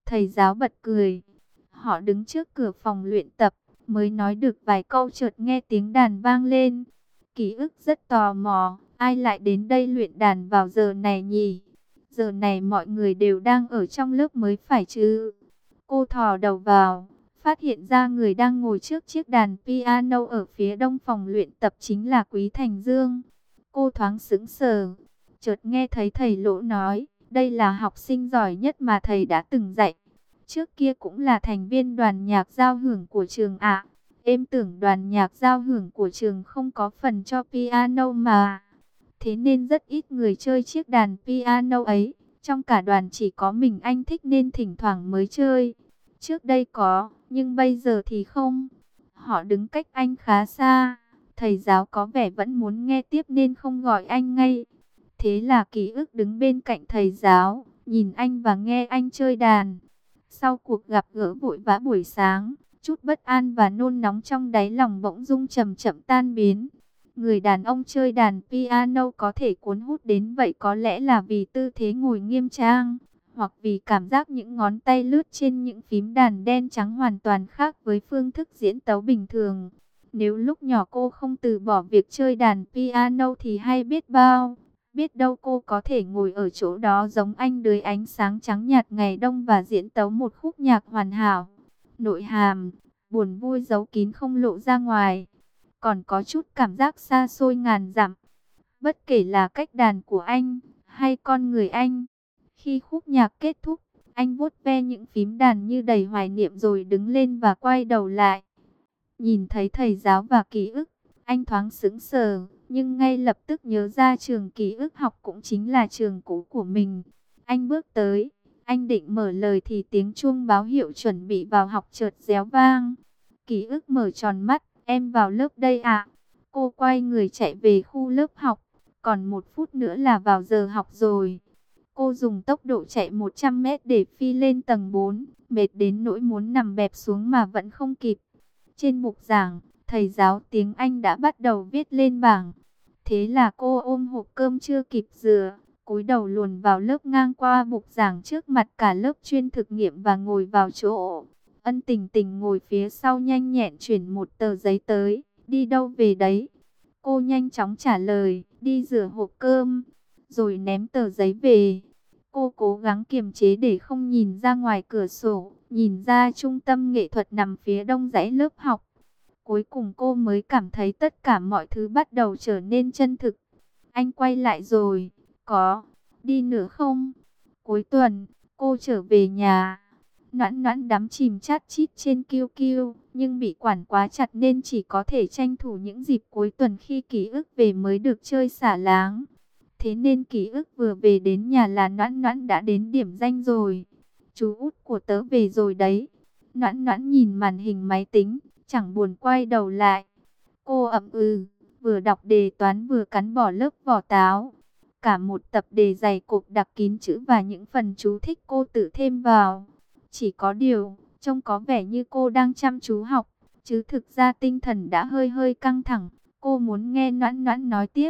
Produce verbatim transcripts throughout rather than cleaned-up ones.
Thầy giáo bật cười. Họ đứng trước cửa phòng luyện tập, mới nói được vài câu chợt nghe tiếng đàn vang lên. Ký ức rất tò mò, ai lại đến đây luyện đàn vào giờ này nhỉ? Giờ này mọi người đều đang ở trong lớp mới phải chứ? Cô thò đầu vào, phát hiện ra người đang ngồi trước chiếc đàn piano ở phía đông phòng luyện tập chính là Quý Thành Dương. Cô thoáng sững sờ, chợt nghe thấy thầy Lỗ nói, đây là học sinh giỏi nhất mà thầy đã từng dạy. Trước kia cũng là thành viên đoàn nhạc giao hưởng của trường ạ. Em tưởng đoàn nhạc giao hưởng của trường không có phần cho piano mà. Thế nên rất ít người chơi chiếc đàn piano ấy. Trong cả đoàn chỉ có mình anh thích nên thỉnh thoảng mới chơi. Trước đây có, nhưng bây giờ thì không. Họ đứng cách anh khá xa. Thầy giáo có vẻ vẫn muốn nghe tiếp nên không gọi anh ngay. Thế là Ký ức đứng bên cạnh thầy giáo, nhìn anh và nghe anh chơi đàn. Sau cuộc gặp gỡ vội vã buổi sáng, chút bất an và nôn nóng trong đáy lòng bỗng dưng chậm chậm tan biến. Người đàn ông chơi đàn piano có thể cuốn hút đến vậy có lẽ là vì tư thế ngồi nghiêm trang, hoặc vì cảm giác những ngón tay lướt trên những phím đàn đen trắng hoàn toàn khác với phương thức diễn tấu bình thường. Nếu lúc nhỏ cô không từ bỏ việc chơi đàn piano thì hay biết bao. Biết đâu cô có thể ngồi ở chỗ đó giống anh dưới ánh sáng trắng nhạt ngày đông và diễn tấu một khúc nhạc hoàn hảo. Nội hàm, buồn vui giấu kín không lộ ra ngoài. Còn có chút cảm giác xa xôi ngàn dặm. Bất kể là cách đàn của anh, hay con người anh. Khi khúc nhạc kết thúc, anh vuốt ve những phím đàn như đầy hoài niệm rồi đứng lên và quay đầu lại. Nhìn thấy thầy giáo và Ký ức, anh thoáng sững sờ, nhưng ngay lập tức nhớ ra trường Ký ức học cũng chính là trường cũ của mình. Anh bước tới, anh định mở lời thì tiếng chuông báo hiệu chuẩn bị vào học chợt réo vang. Ký ức mở tròn mắt, em vào lớp đây ạ. Cô quay người chạy về khu lớp học, còn một phút nữa là vào giờ học rồi. Cô dùng tốc độ chạy một trăm mét để phi lên tầng bốn, mệt đến nỗi muốn nằm bẹp xuống mà vẫn không kịp. Trên bục giảng, thầy giáo tiếng Anh đã bắt đầu viết lên bảng. Thế là cô ôm hộp cơm chưa kịp rửa, cúi đầu luồn vào lớp ngang qua bục giảng trước mặt cả lớp chuyên thực nghiệm và ngồi vào chỗ. Ân Tình Tình ngồi phía sau nhanh nhẹn chuyển một tờ giấy tới, đi đâu về đấy? Cô nhanh chóng trả lời, đi rửa hộp cơm, rồi ném tờ giấy về. Cô cố gắng kiềm chế để không nhìn ra ngoài cửa sổ, nhìn ra trung tâm nghệ thuật nằm phía đông dãy lớp học. Cuối cùng cô mới cảm thấy tất cả mọi thứ bắt đầu trở nên chân thực. Anh quay lại rồi, có đi nữa không? Cuối tuần, cô trở về nhà. Noãn Noãn đắm chìm chat chít trên quy quy, nhưng bị quản quá chặt nên chỉ có thể tranh thủ những dịp cuối tuần khi Ký ức về mới được chơi xả láng. Thế nên Ký ức vừa về đến nhà là Noãn Noãn đã đến điểm danh rồi. Chú út của tớ về rồi đấy. Noãn Noãn nhìn màn hình máy tính, chẳng buồn quay đầu lại. Cô ậm ừ, vừa đọc đề toán vừa cắn bỏ lớp vỏ táo. Cả một tập đề dày cộp đặc kín chữ và những phần chú thích cô tự thêm vào. Chỉ có điều, trông có vẻ như cô đang chăm chú học, chứ thực ra tinh thần đã hơi hơi căng thẳng. Cô muốn nghe Noãn Noãn nói tiếp.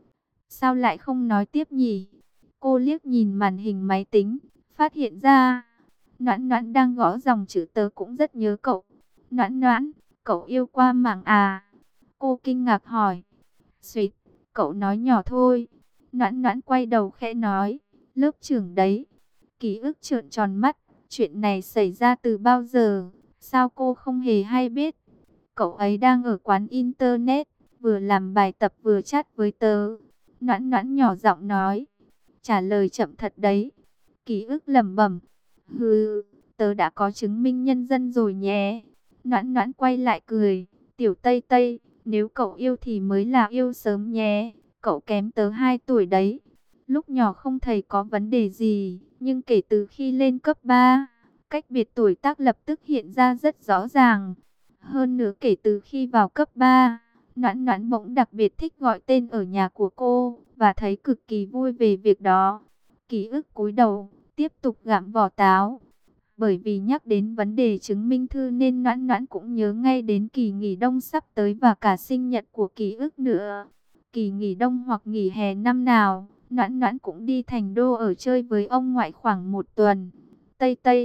Sao lại không nói tiếp nhỉ? Cô liếc nhìn màn hình máy tính, phát hiện ra Noãn Noãn đang gõ dòng chữ tớ cũng rất nhớ cậu. Noãn Noãn, cậu yêu qua mảng à? Cô kinh ngạc hỏi. Xuyệt, cậu nói nhỏ thôi. Noãn Noãn quay đầu khẽ nói, lớp trưởng đấy. Ký ức trợn tròn mắt, chuyện này xảy ra từ bao giờ? Sao cô không hề hay biết? Cậu ấy đang ở quán internet, vừa làm bài tập vừa chat với tớ. Noãn Noãn nhỏ giọng nói, trả lời chậm thật đấy. Ký ức lẩm bẩm, hừ, tớ đã có chứng minh nhân dân rồi nhé. Noãn Noãn quay lại cười, tiểu Tây Tây, nếu cậu yêu thì mới là yêu sớm nhé. Cậu kém tớ hai tuổi đấy. Lúc nhỏ không thấy có vấn đề gì, nhưng kể từ khi lên cấp ba, cách biệt tuổi tác lập tức hiện ra rất rõ ràng. Hơn nữa kể từ khi vào cấp ba, Noãn Noãn bỗng đặc biệt thích gọi tên ở nhà của cô, và thấy cực kỳ vui về việc đó. Ký ức cúi đầu, tiếp tục gặm vỏ táo. Bởi vì nhắc đến vấn đề chứng minh thư nên Noãn Noãn cũng nhớ ngay đến kỳ nghỉ đông sắp tới và cả sinh nhật của Ký ức nữa. Kỳ nghỉ đông hoặc nghỉ hè năm nào, Noãn Noãn cũng đi thành đô ở chơi với ông ngoại khoảng một tuần. Tây Tây,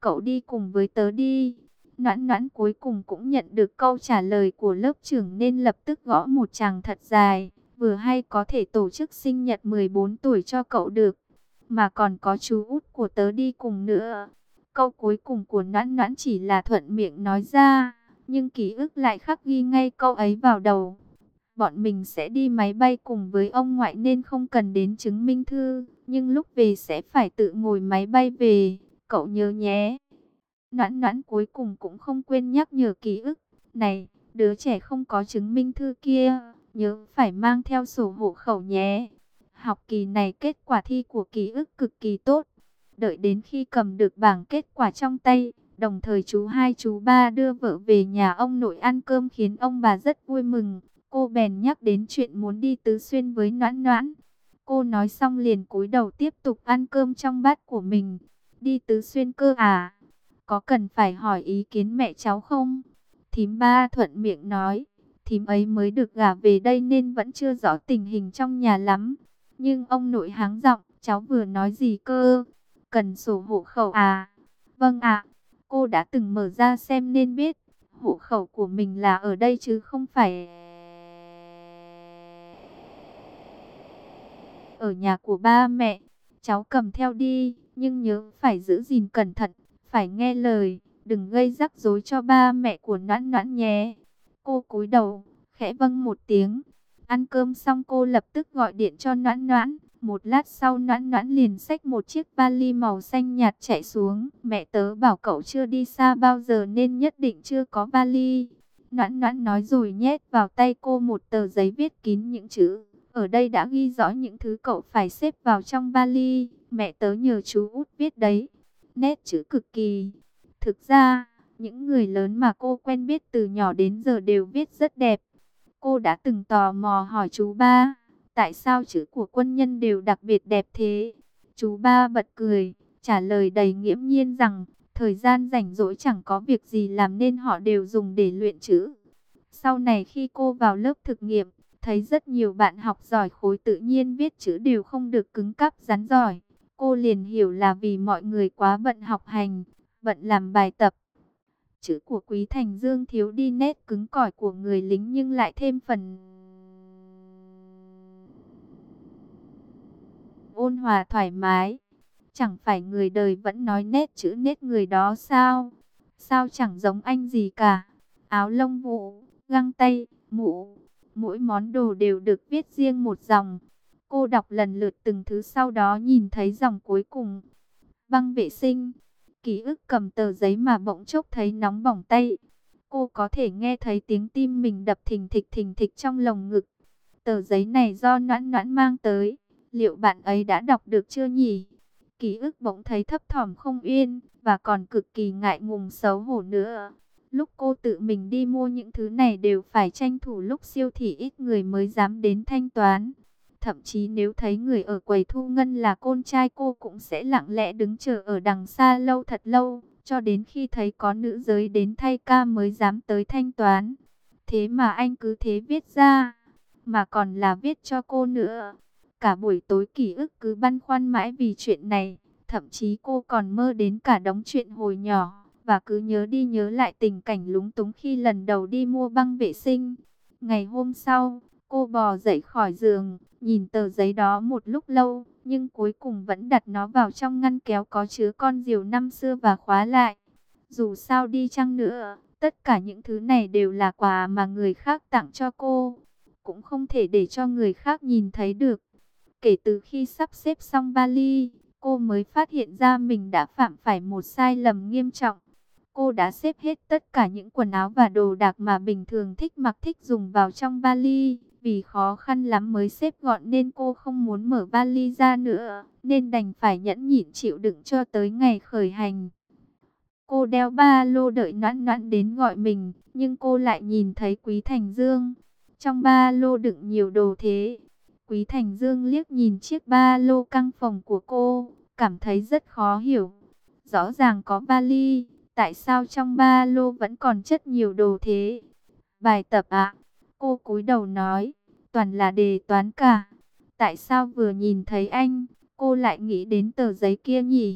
cậu đi cùng với tớ đi. Noãn Noãn cuối cùng cũng nhận được câu trả lời của lớp trưởng nên lập tức gõ một tràng thật dài. Vừa hay có thể tổ chức sinh nhật mười bốn tuổi cho cậu được, mà còn có chú út của tớ đi cùng nữa. Câu cuối cùng của Noãn Noãn chỉ là thuận miệng nói ra, nhưng ký ức lại khắc ghi ngay câu ấy vào đầu. Bọn mình sẽ đi máy bay cùng với ông ngoại nên không cần đến chứng minh thư, nhưng lúc về sẽ phải tự ngồi máy bay về, cậu nhớ nhé. Noãn Noãn cuối cùng cũng không quên nhắc nhở ký ức, này, đứa trẻ không có chứng minh thư kia, nhớ phải mang theo sổ hộ khẩu nhé. Học kỳ này kết quả thi của ký ức cực kỳ tốt. Đợi đến khi cầm được bảng kết quả trong tay, đồng thời chú hai chú ba đưa vợ về nhà ông nội ăn cơm khiến ông bà rất vui mừng. Cô bèn nhắc đến chuyện muốn đi Tứ Xuyên với Noãn Noãn. Cô nói xong liền cúi đầu tiếp tục ăn cơm trong bát của mình. Đi Tứ Xuyên cơ à? Có cần phải hỏi ý kiến mẹ cháu không? Thím ba thuận miệng nói. Thím ấy mới được gả về đây nên vẫn chưa rõ tình hình trong nhà lắm. Nhưng ông nội háng giọng, cháu vừa nói gì cơ? Cần sổ hộ khẩu à? Vâng ạ, cô đã từng mở ra xem nên biết. Hộ khẩu của mình là ở đây chứ không phải ở nhà của ba mẹ. Cháu cầm theo đi, nhưng nhớ phải giữ gìn cẩn thận, phải nghe lời, đừng gây rắc rối cho ba mẹ của Noãn Noãn nhé. Cô cúi đầu, khẽ vâng một tiếng. Ăn cơm xong cô lập tức gọi điện cho Noãn Noãn. Một lát sau Noãn Noãn liền xách một chiếc vali màu xanh nhạt chạy xuống. Mẹ tớ bảo cậu chưa đi xa bao giờ nên nhất định chưa có vali. Noãn Noãn nói rồi nhét vào tay cô một tờ giấy viết kín những chữ. Ở đây đã ghi rõ những thứ cậu phải xếp vào trong vali. Mẹ tớ nhờ chú út viết đấy. Nét chữ cực kỳ. Thực ra, những người lớn mà cô quen biết từ nhỏ đến giờ đều viết rất đẹp. Cô đã từng tò mò hỏi chú ba, tại sao chữ của quân nhân đều đặc biệt đẹp thế? Chú ba bật cười, trả lời đầy nghiễm nhiên rằng, thời gian rảnh rỗi chẳng có việc gì làm nên họ đều dùng để luyện chữ. Sau này khi cô vào lớp thực nghiệm, thấy rất nhiều bạn học giỏi khối tự nhiên viết chữ đều không được cứng cáp rắn giỏi. Cô liền hiểu là vì mọi người quá bận học hành, bận làm bài tập. Chữ của Quý Thành Dương thiếu đi nét cứng cỏi của người lính nhưng lại thêm phần ôn hòa thoải mái. Chẳng phải người đời vẫn nói nét chữ nét người đó sao? Sao chẳng giống anh gì cả? Áo lông vũ, găng tay, mũ, mỗi món đồ đều được viết riêng một dòng. Cô đọc lần lượt từng thứ sau đó nhìn thấy dòng cuối cùng. Băng vệ sinh. Ký ức cầm tờ giấy mà bỗng chốc thấy nóng bỏng tay. Cô có thể nghe thấy tiếng tim mình đập thình thịch thình thịch trong lồng ngực. Tờ giấy này do Noãn Noãn mang tới. Liệu bạn ấy đã đọc được chưa nhỉ? Ký ức bỗng thấy thấp thỏm không yên và còn cực kỳ ngại ngùng xấu hổ nữa. Lúc cô tự mình đi mua những thứ này đều phải tranh thủ lúc siêu thị ít người mới dám đến thanh toán. Thậm chí nếu thấy người ở quầy thu ngân là con trai cô cũng sẽ lặng lẽ đứng chờ ở đằng xa lâu thật lâu, cho đến khi thấy có nữ giới đến thay ca mới dám tới thanh toán. Thế mà anh cứ thế viết ra, mà còn là viết cho cô nữa. Cả buổi tối ký ức cứ băn khoăn mãi vì chuyện này, thậm chí cô còn mơ đến cả đống chuyện hồi nhỏ, và cứ nhớ đi nhớ lại tình cảnh lúng túng khi lần đầu đi mua băng vệ sinh. Ngày hôm sau, cô bò dậy khỏi giường, nhìn tờ giấy đó một lúc lâu, nhưng cuối cùng vẫn đặt nó vào trong ngăn kéo có chứa con diều năm xưa và khóa lại. Dù sao đi chăng nữa, tất cả những thứ này đều là quà mà người khác tặng cho cô, cũng không thể để cho người khác nhìn thấy được. Kể từ khi sắp xếp xong vali, cô mới phát hiện ra mình đã phạm phải một sai lầm nghiêm trọng. Cô đã xếp hết tất cả những quần áo và đồ đạc mà bình thường thích mặc thích dùng vào trong vali. Vì khó khăn lắm mới xếp gọn nên cô không muốn mở vali ra nữa, nên đành phải nhẫn nhịn chịu đựng cho tới ngày khởi hành. Cô đeo ba lô đợi Noãn Noãn đến gọi mình, nhưng cô lại nhìn thấy Quý Thành Dương. Trong ba lô đựng nhiều đồ thế. Quý Thành Dương liếc nhìn chiếc ba lô căng phòng của cô, cảm thấy rất khó hiểu. Rõ ràng có vali, tại sao trong ba lô vẫn còn chất nhiều đồ thế? Bài tập ạ? Cô cúi đầu nói, toàn là đề toán cả. Tại sao vừa nhìn thấy anh, cô lại nghĩ đến tờ giấy kia nhỉ?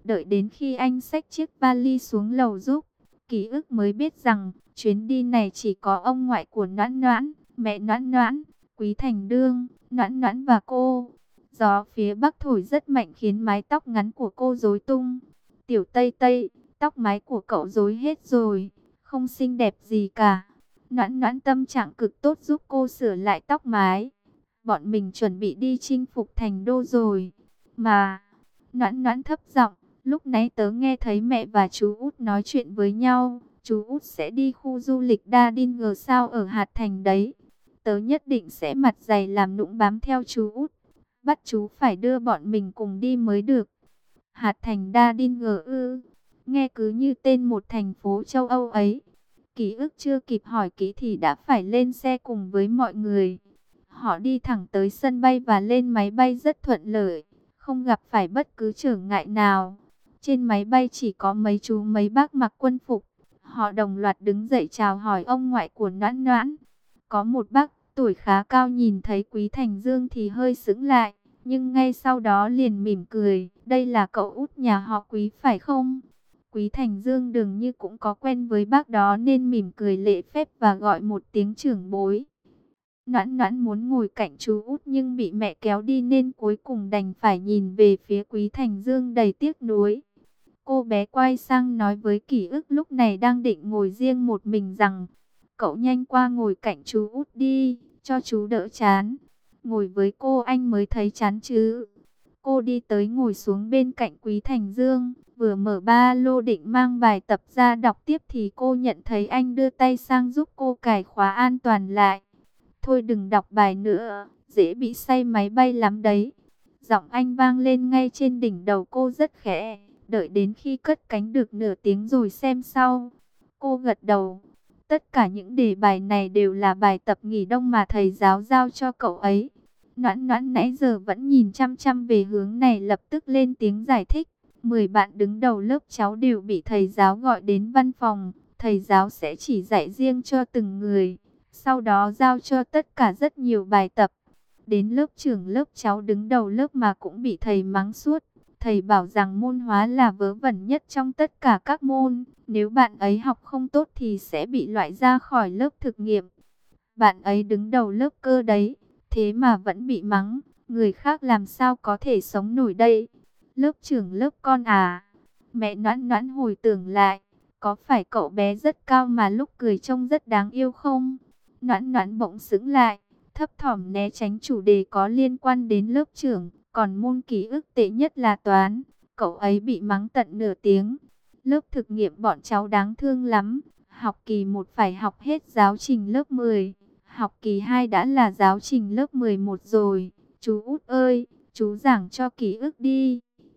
Đợi đến khi anh xách chiếc vali xuống lầu giúp, Ký ức mới biết rằng chuyến đi này chỉ có ông ngoại của Noãn Noãn, mẹ Noãn Noãn, Quý Thành Đương, Noãn Noãn và cô. Gió phía bắc thổi rất mạnh khiến mái tóc ngắn của cô rối tung. Tiểu Tây Tây, tóc mái của cậu rối hết rồi, không xinh đẹp gì cả. Noãn Noãn tâm trạng cực tốt giúp cô sửa lại tóc mái. Bọn mình chuẩn bị đi chinh phục thành đô rồi. Mà, Noãn Noãn thấp giọng, lúc nãy tớ nghe thấy mẹ và chú Út nói chuyện với nhau. Chú Út sẽ đi khu du lịch Đa Đin Gờ sao ở Hạt Thành đấy. Tớ nhất định sẽ mặt dày làm nũng bám theo chú Út. Bắt chú phải đưa bọn mình cùng đi mới được. Hạt Thành Đa Đin Gờ ư? Nghe cứ như tên một thành phố châu Âu ấy. Ký ức chưa kịp hỏi kỹ thì đã phải lên xe cùng với mọi người. Họ đi thẳng tới sân bay và lên máy bay rất thuận lợi, không gặp phải bất cứ trở ngại nào. Trên máy bay chỉ có mấy chú mấy bác mặc quân phục. Họ đồng loạt đứng dậy chào hỏi ông ngoại của Noãn Noãn. Có một bác tuổi khá cao nhìn thấy Quý Thành Dương thì hơi sững lại, nhưng ngay sau đó liền mỉm cười. Đây là cậu út nhà họ Quý phải không? Quý Thành Dương dường như cũng có quen với bác đó nên mỉm cười lễ phép và gọi một tiếng trưởng bối. Noãn Noãn muốn ngồi cạnh chú út nhưng bị mẹ kéo đi nên cuối cùng đành phải nhìn về phía Quý Thành Dương đầy tiếc nuối. Cô bé quay sang nói với Kỷ ức lúc này đang định ngồi riêng một mình rằng: cậu nhanh qua ngồi cạnh chú út đi, cho chú đỡ chán. Ngồi với cô anh mới thấy chán chứ. Cô đi tới ngồi xuống bên cạnh Quý Thành Dương, vừa mở ba lô định mang bài tập ra đọc tiếp thì cô nhận thấy anh đưa tay sang giúp cô cài khóa an toàn lại. Thôi đừng đọc bài nữa, dễ bị say máy bay lắm đấy. Giọng anh vang lên ngay trên đỉnh đầu cô rất khẽ. Đợi đến khi cất cánh được nửa tiếng rồi xem sau. Cô gật đầu. Tất cả những đề bài này đều là bài tập nghỉ đông mà thầy giáo giao cho cậu ấy. Noãn Noãn nãy giờ vẫn nhìn chăm chăm về hướng này lập tức lên tiếng giải thích. Mười bạn đứng đầu lớp cháu đều bị thầy giáo gọi đến văn phòng. Thầy giáo sẽ chỉ dạy riêng cho từng người. Sau đó giao cho tất cả rất nhiều bài tập. Đến lớp trưởng lớp cháu đứng đầu lớp mà cũng bị thầy mắng suốt. Thầy bảo rằng môn hóa là vớ vẩn nhất trong tất cả các môn. Nếu bạn ấy học không tốt thì sẽ bị loại ra khỏi lớp thực nghiệm. Bạn ấy đứng đầu lớp cơ đấy, thế mà vẫn bị mắng. Người khác làm sao có thể sống nổi đây? Lớp trưởng lớp con à? Mẹ Noãn Noãn hồi tưởng lại. Có phải cậu bé rất cao mà lúc cười trông rất đáng yêu không? Noãn Noãn bỗng sững lại, thấp thỏm né tránh chủ đề có liên quan đến lớp trưởng. Còn môn ký ức tệ nhất là toán, cậu ấy bị mắng tận nửa tiếng. Lớp thực nghiệm bọn cháu đáng thương lắm. Học kỳ một phải học hết giáo trình lớp mười. Học kỳ hai đã là giáo trình lớp mười một rồi. Chú út ơi, chú giảng cho ký ức đi.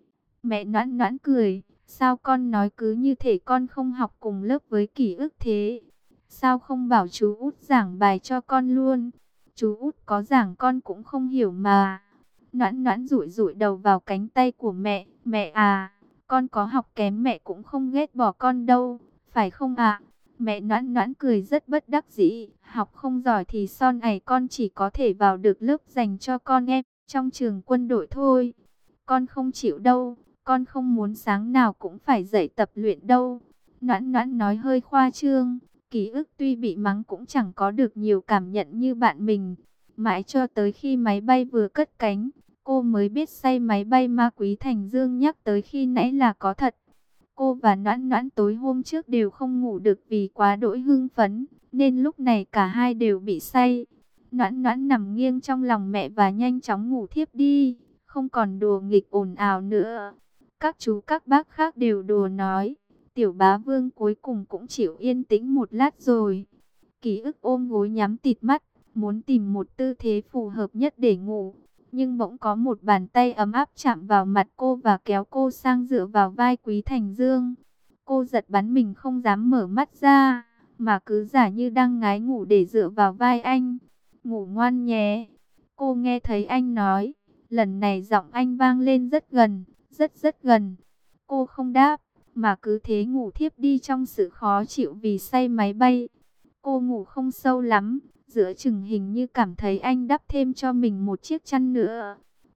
Mẹ Noãn Noãn cười. Sao con nói cứ như thể con không học cùng lớp với ký ức thế? Sao không bảo chú út giảng bài cho con luôn? Chú út có giảng con cũng không hiểu mà. Noãn Noãn dụi dụi đầu vào cánh tay của mẹ. Mẹ à, con có học kém mẹ cũng không ghét bỏ con đâu, phải không ạ? Mẹ Noãn Noãn cười rất bất đắc dĩ. Học không giỏi thì son này con chỉ có thể vào được lớp dành cho con em trong trường quân đội thôi. Con không chịu đâu, con không muốn sáng nào cũng phải dậy tập luyện đâu. Noãn Noãn nói hơi khoa trương. Ký ức tuy bị mắng cũng chẳng có được nhiều cảm nhận như bạn mình. Mãi cho tới khi máy bay vừa cất cánh, cô mới biết say máy bay ma Quý Thành Dương nhắc tới khi nãy là có thật. Cô và Noãn Noãn tối hôm trước đều không ngủ được vì quá đỗi hưng phấn, nên lúc này cả hai đều bị say. Noãn Noãn nằm nghiêng trong lòng mẹ và nhanh chóng ngủ thiếp đi, không còn đùa nghịch ồn ào nữa. Các chú các bác khác đều đùa nói. Tiểu bá vương cuối cùng cũng chịu yên tĩnh một lát rồi. Ký ức ôm gối nhắm tịt mắt, muốn tìm một tư thế phù hợp nhất để ngủ. Nhưng bỗng có một bàn tay ấm áp chạm vào mặt cô và kéo cô sang dựa vào vai Quý Thành Dương. Cô giật bắn mình không dám mở mắt ra, mà cứ giả như đang ngái ngủ để dựa vào vai anh. Ngủ ngoan nhé. Cô nghe thấy anh nói. Lần này giọng anh vang lên rất gần, rất rất gần. Cô không đáp, mà cứ thế ngủ thiếp đi trong sự khó chịu vì say máy bay. Cô ngủ không sâu lắm, giữa chừng hình như cảm thấy anh đắp thêm cho mình một chiếc chăn nữa.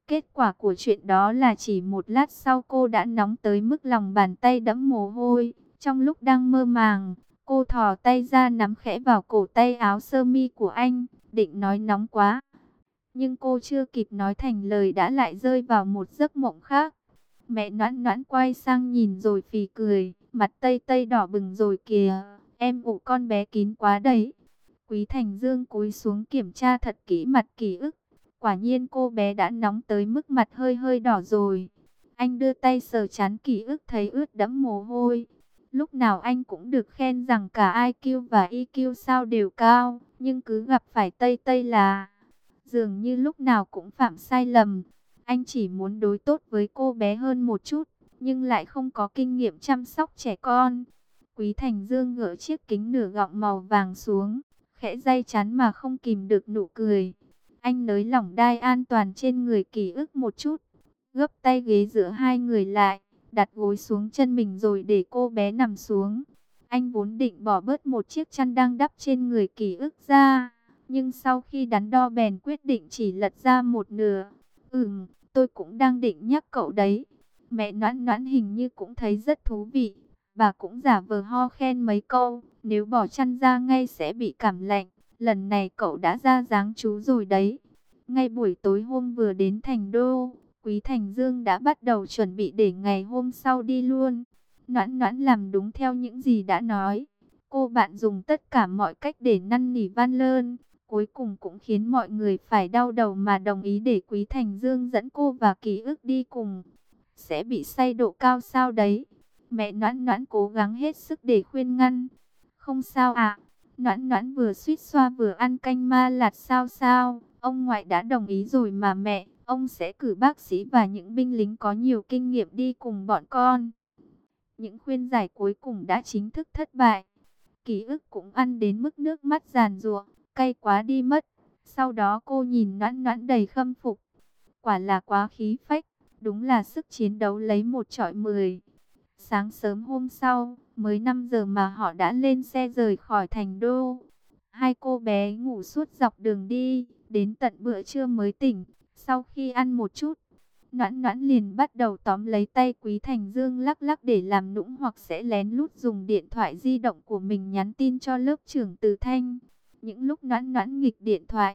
Kết quả của chuyện đó là chỉ một lát sau cô đã nóng tới mức lòng bàn tay đẫm mồ hôi. Trong lúc đang mơ màng, cô thò tay ra nắm khẽ vào cổ tay áo sơ mi của anh, định nói nóng quá. Nhưng cô chưa kịp nói thành lời đã lại rơi vào một giấc mộng khác. Mẹ Noãn Noãn quay sang nhìn rồi phì cười, mặt tây tây đỏ bừng rồi kìa, em ụ con bé kín quá đấy. Quý Thành Dương cúi xuống kiểm tra thật kỹ mặt Kỷ Ức. Quả nhiên cô bé đã nóng tới mức mặt hơi hơi đỏ rồi. Anh đưa tay sờ trán Kỷ Ức thấy ướt đẫm mồ hôi. Lúc nào anh cũng được khen rằng cả i kiu và i kiu sao đều cao, nhưng cứ gặp phải Tây Tây là dường như lúc nào cũng phạm sai lầm. Anh chỉ muốn đối tốt với cô bé hơn một chút, nhưng lại không có kinh nghiệm chăm sóc trẻ con. Quý Thành Dương gỡ chiếc kính nửa gọng màu vàng xuống, khẽ day chán mà không kìm được nụ cười. Anh nới lỏng đai an toàn trên người Kỷ Ức một chút, gấp tay ghế giữa hai người lại, đặt gối xuống chân mình rồi để cô bé nằm xuống. Anh vốn định bỏ bớt một chiếc chăn đang đắp trên người Kỷ Ức ra, nhưng sau khi đắn đo bèn quyết định chỉ lật ra một nửa. Ừm, tôi cũng đang định nhắc cậu đấy. Mẹ Noãn Noãn hình như cũng thấy rất thú vị. Bà cũng giả vờ ho khen mấy câu, nếu bỏ chăn ra ngay sẽ bị cảm lạnh. Lần này cậu đã ra dáng chú rồi đấy. Ngay buổi tối hôm vừa đến Thành Đô, Quý Thành Dương đã bắt đầu chuẩn bị để ngày hôm sau đi luôn. Noãn Noãn làm đúng theo những gì đã nói. Cô bạn dùng tất cả mọi cách để năn nỉ van lơn, cuối cùng cũng khiến mọi người phải đau đầu mà đồng ý để Quý Thành Dương dẫn cô và Kỷ Ức đi cùng. Sẽ bị say độ cao sao đấy? Mẹ Noãn Noãn cố gắng hết sức để khuyên ngăn. Không sao ạ. Noãn Noãn vừa suýt xoa vừa ăn canh ma lạt sao sao. Ông ngoại đã đồng ý rồi mà mẹ. Ông sẽ cử bác sĩ và những binh lính có nhiều kinh nghiệm đi cùng bọn con. Những khuyên giải cuối cùng đã chính thức thất bại. Kỷ Ức cũng ăn đến mức nước mắt giàn giụa, cay quá đi mất. Sau đó cô nhìn Noãn Noãn đầy khâm phục. Quả là quá khí phách, đúng là sức chiến đấu lấy một trọi mười. Sáng sớm hôm sau, mới năm giờ mà họ đã lên xe rời khỏi Thành Đô. Hai cô bé ngủ suốt dọc đường đi, đến tận bữa trưa mới tỉnh. Sau khi ăn một chút, Noãn Noãn liền bắt đầu tóm lấy tay Quý Thành Dương lắc lắc để làm nũng, hoặc sẽ lén lút dùng điện thoại di động của mình nhắn tin cho lớp trưởng Từ Thanh. Những lúc Noãn Noãn nghịch điện thoại,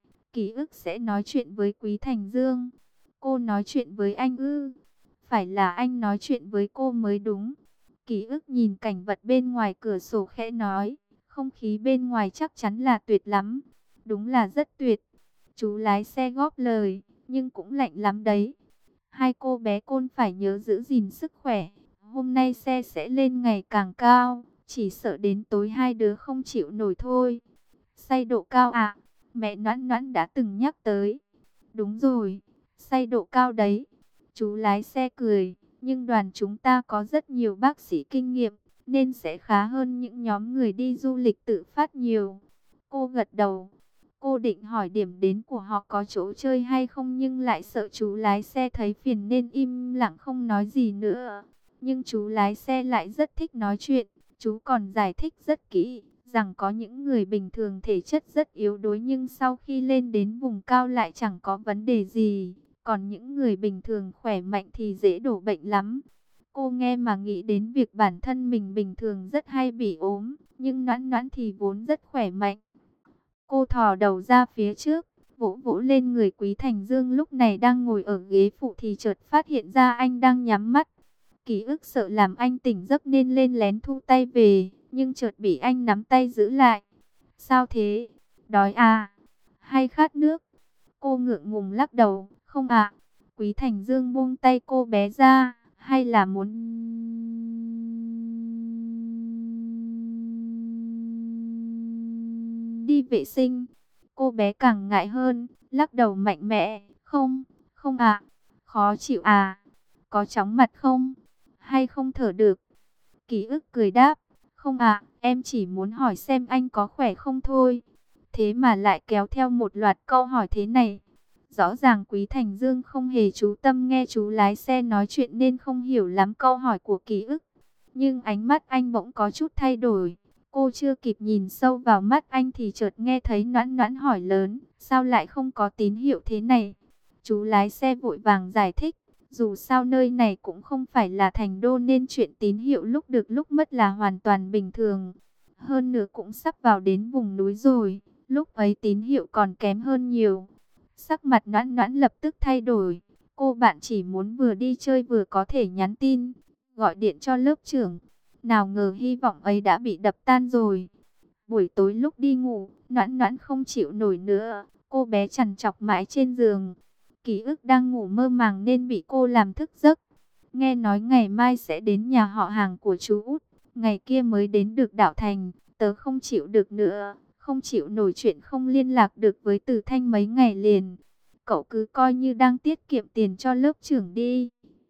Kỷ Ức sẽ nói chuyện với Quý Thành Dương. Cô nói chuyện với anh ư? Phải là anh nói chuyện với cô mới đúng. Kỷ Ức nhìn cảnh vật bên ngoài cửa sổ khẽ nói, không khí bên ngoài chắc chắn là tuyệt lắm. Đúng là rất tuyệt. Chú lái xe góp lời, nhưng cũng lạnh lắm đấy. Hai cô bé Côn phải nhớ giữ gìn sức khỏe. Hôm nay xe sẽ lên ngày càng cao, chỉ sợ đến tối hai đứa không chịu nổi thôi. Say độ cao à? Mẹ Noãn Noãn đã từng nhắc tới. Đúng rồi, say độ cao đấy. Chú lái xe cười, nhưng đoàn chúng ta có rất nhiều bác sĩ kinh nghiệm, nên sẽ khá hơn những nhóm người đi du lịch tự phát nhiều. Cô gật đầu. Cô định hỏi điểm đến của họ có chỗ chơi hay không, nhưng lại sợ chú lái xe thấy phiền nên im lặng không nói gì nữa. Nhưng chú lái xe lại rất thích nói chuyện. Chú còn giải thích rất kỹ rằng có những người bình thường thể chất rất yếu đuối, nhưng sau khi lên đến vùng cao lại chẳng có vấn đề gì. Còn những người bình thường khỏe mạnh thì dễ đổ bệnh lắm. Cô nghe mà nghĩ đến việc bản thân mình bình thường rất hay bị ốm, nhưng Noãn Noãn thì vốn rất khỏe mạnh. Cô thò đầu ra phía trước, vỗ vỗ lên người Quý Thành Dương lúc này đang ngồi ở ghế phụ, thì chợt phát hiện ra anh đang nhắm mắt. Kỷ Ức sợ làm anh tỉnh giấc nên lên lén thu tay về, nhưng chợt bị anh nắm tay giữ lại. Sao thế? Đói à? Hay khát nước? Cô ngượng ngùng lắc đầu, không ạ. Quý Thành Dương buông tay cô bé ra, hay là muốn đi vệ sinh? Cô bé càng ngại hơn, lắc đầu mạnh mẽ, không, không ạ. Khó chịu à? Có chóng mặt không? Hay không thở được? Kỷ Ức cười đáp, không ạ, em chỉ muốn hỏi xem anh có khỏe không thôi. Thế mà lại kéo theo một loạt câu hỏi thế này. Rõ ràng Quý Thành Dương không hề chú tâm nghe chú lái xe nói chuyện nên không hiểu lắm câu hỏi của Kỷ Ức. Nhưng ánh mắt anh bỗng có chút thay đổi. Cô chưa kịp nhìn sâu vào mắt anh thì chợt nghe thấy Noãn Noãn hỏi lớn, sao lại không có tín hiệu thế này? Chú lái xe vội vàng giải thích, dù sao nơi này cũng không phải là thành đô nên chuyện tín hiệu lúc được lúc mất là hoàn toàn bình thường. Hơn nữa cũng sắp vào đến vùng núi rồi, lúc ấy tín hiệu còn kém hơn nhiều. Sắc mặt Noãn Noãn lập tức thay đổi, cô bạn chỉ muốn vừa đi chơi vừa có thể nhắn tin, gọi điện cho lớp trưởng. Nào ngờ hy vọng ấy đã bị đập tan rồi. Buổi tối lúc đi ngủ, Noãn Noãn không chịu nổi nữa, cô bé trằn trọc mãi trên giường. Ký ức đang ngủ mơ màng nên bị cô làm thức giấc. Nghe nói ngày mai sẽ đến nhà họ hàng của chú Út, ngày kia mới đến được đảo thành, tớ không chịu được nữa, không chịu nổi chuyện không liên lạc được với Từ Thanh mấy ngày liền. Cậu cứ coi như đang tiết kiệm tiền cho lớp trưởng đi.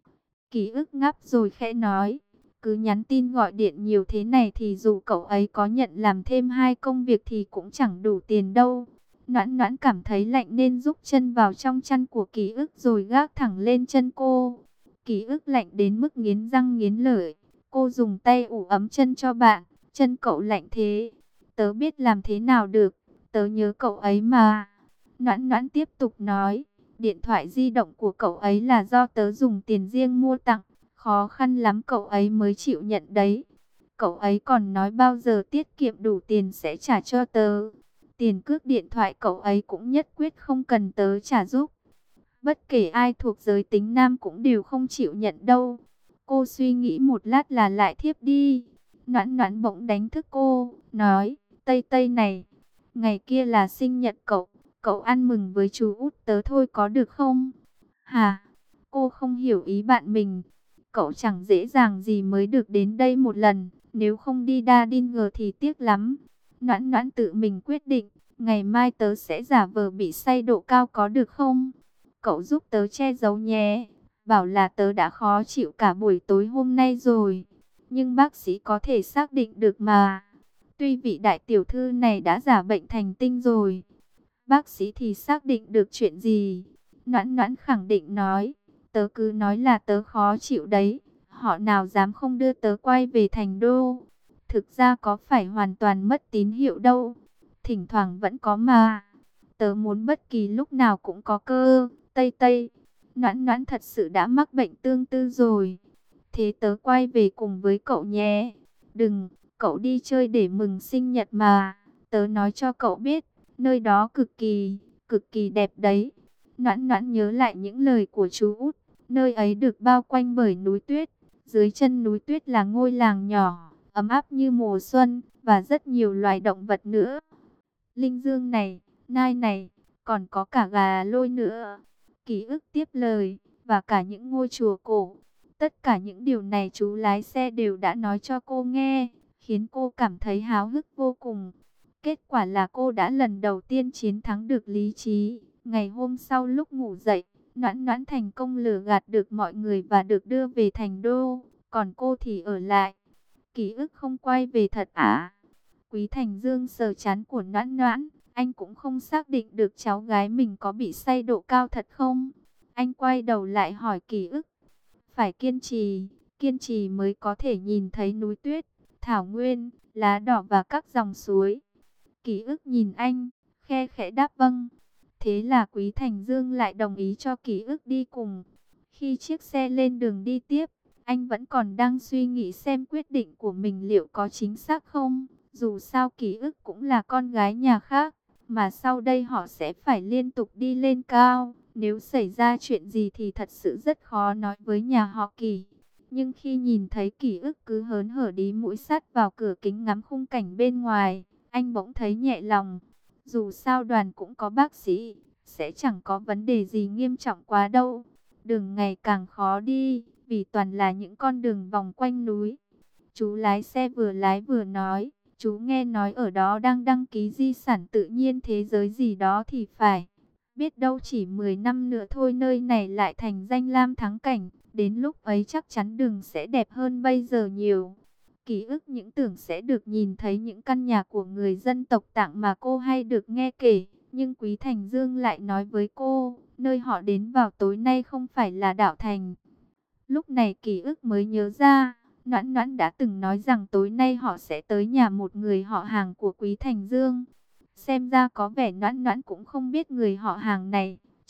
Ký ức ngáp rồi khẽ nói, cứ nhắn tin gọi điện nhiều thế này thì dù cậu ấy có nhận làm thêm hai công việc thì cũng chẳng đủ tiền đâu. Noãn Noãn cảm thấy lạnh nên rúc chân vào trong chăn của Ký ức rồi gác thẳng lên chân cô. Ký ức lạnh đến mức nghiến răng nghiến lợi. Cô dùng tay ủ ấm chân cho bạn. Chân cậu lạnh thế, tớ biết làm thế nào được, tớ nhớ cậu ấy mà. Noãn Noãn tiếp tục nói, điện thoại di động của cậu ấy là do tớ dùng tiền riêng mua tặng, khó khăn lắm cậu ấy mới chịu nhận đấy. Cậu ấy còn nói bao giờ tiết kiệm đủ tiền sẽ trả cho tớ. Tiền cước điện thoại cậu ấy cũng nhất quyết không cần tớ trả giúp. Bất kể ai thuộc giới tính nam cũng đều không chịu nhận đâu. Cô suy nghĩ một lát là lại thiếp đi. Noãn Noãn bỗng đánh thức cô, nói, Tây Tây này, ngày kia là sinh nhật cậu, cậu ăn mừng với chú Út tớ thôi có được không? Hà, cô không hiểu ý bạn mình. Cậu chẳng dễ dàng gì mới được đến đây một lần, nếu không đi đa đin gờ thì tiếc lắm. Noãn Noãn tự mình quyết định, ngày mai tớ sẽ giả vờ bị say độ cao có được không? Cậu giúp tớ che giấu nhé, bảo là tớ đã khó chịu cả buổi tối hôm nay rồi. Nhưng bác sĩ có thể xác định được mà. Tuy vị đại tiểu thư này đã giả bệnh thành tinh rồi, bác sĩ thì xác định được chuyện gì? Noãn Noãn khẳng định nói, tớ cứ nói là tớ khó chịu đấy, họ nào dám không đưa tớ quay về thành đô. Thực ra có phải hoàn toàn mất tín hiệu đâu, thỉnh thoảng vẫn có mà. Tớ muốn bất kỳ lúc nào cũng có cơ. Tây Tây, Noãn Noãn thật sự đã mắc bệnh tương tư rồi. Thế tớ quay về cùng với cậu nhé. Đừng, cậu đi chơi để mừng sinh nhật mà. Tớ nói cho cậu biết, nơi đó cực kỳ, cực kỳ đẹp đấy. Noãn Noãn nhớ lại những lời của chú Út. Nơi ấy được bao quanh bởi núi tuyết. Dưới chân núi tuyết là ngôi làng nhỏ, ấm áp như mùa xuân, và rất nhiều loài động vật nữa. Linh dương này, nai này, còn có cả gà lôi nữa. Ký ức tiếp lời, và cả những ngôi chùa cổ. Tất cả những điều này chú lái xe đều đã nói cho cô nghe, khiến cô cảm thấy háo hức vô cùng. Kết quả là cô đã lần đầu tiên chiến thắng được lý trí. Ngày hôm sau lúc ngủ dậy, Noãn Noãn thành công lừa gạt được mọi người và được đưa về thành đô, còn cô thì ở lại. Ký ức không quay về thật à? Quý Thành Dương sờ trán của Noãn Noãn, anh cũng không xác định được cháu gái mình có bị say độ cao thật không? Anh quay đầu lại hỏi Ký ức. Phải kiên trì, kiên trì mới có thể nhìn thấy núi tuyết, thảo nguyên, lá đỏ và các dòng suối. Ký ức nhìn anh, khe khẽ đáp vâng. Thế là Quý Thành Dương lại đồng ý cho Ký ức đi cùng. Khi chiếc xe lên đường đi tiếp, anh vẫn còn đang suy nghĩ xem quyết định của mình liệu có chính xác không. Dù sao Ký ức cũng là con gái nhà khác, mà sau đây họ sẽ phải liên tục đi lên cao. Nếu xảy ra chuyện gì thì thật sự rất khó nói với nhà họ Kỳ. Nhưng khi nhìn thấy Ký ức cứ hớn hở đi mũi sát vào cửa kính ngắm khung cảnh bên ngoài, anh bỗng thấy nhẹ lòng. Dù sao đoàn cũng có bác sĩ, sẽ chẳng có vấn đề gì nghiêm trọng quá đâu. Đường ngày càng khó đi, vì toàn là những con đường vòng quanh núi. Chú lái xe vừa lái vừa nói, chú nghe nói ở đó đang đăng ký di sản tự nhiên thế giới gì đó thì phải. Biết đâu chỉ mười năm nữa thôi nơi này lại thành danh lam thắng cảnh, đến lúc ấy chắc chắn đường sẽ đẹp hơn bây giờ nhiều. Ký ức những tưởng sẽ được nhìn thấy những căn nhà của người dân tộc Tạng mà cô hay được nghe kể, nhưng Quý Thành Dương lại nói với cô, nơi họ đến vào tối nay không phải là đảo thành. Lúc này Ký ức mới nhớ ra, Noãn Noãn đã từng nói rằng tối nay họ sẽ tới nhà một người họ hàng của Quý Thành Dương. Xem ra có vẻ Noãn Noãn cũng không biết người họ hàng này,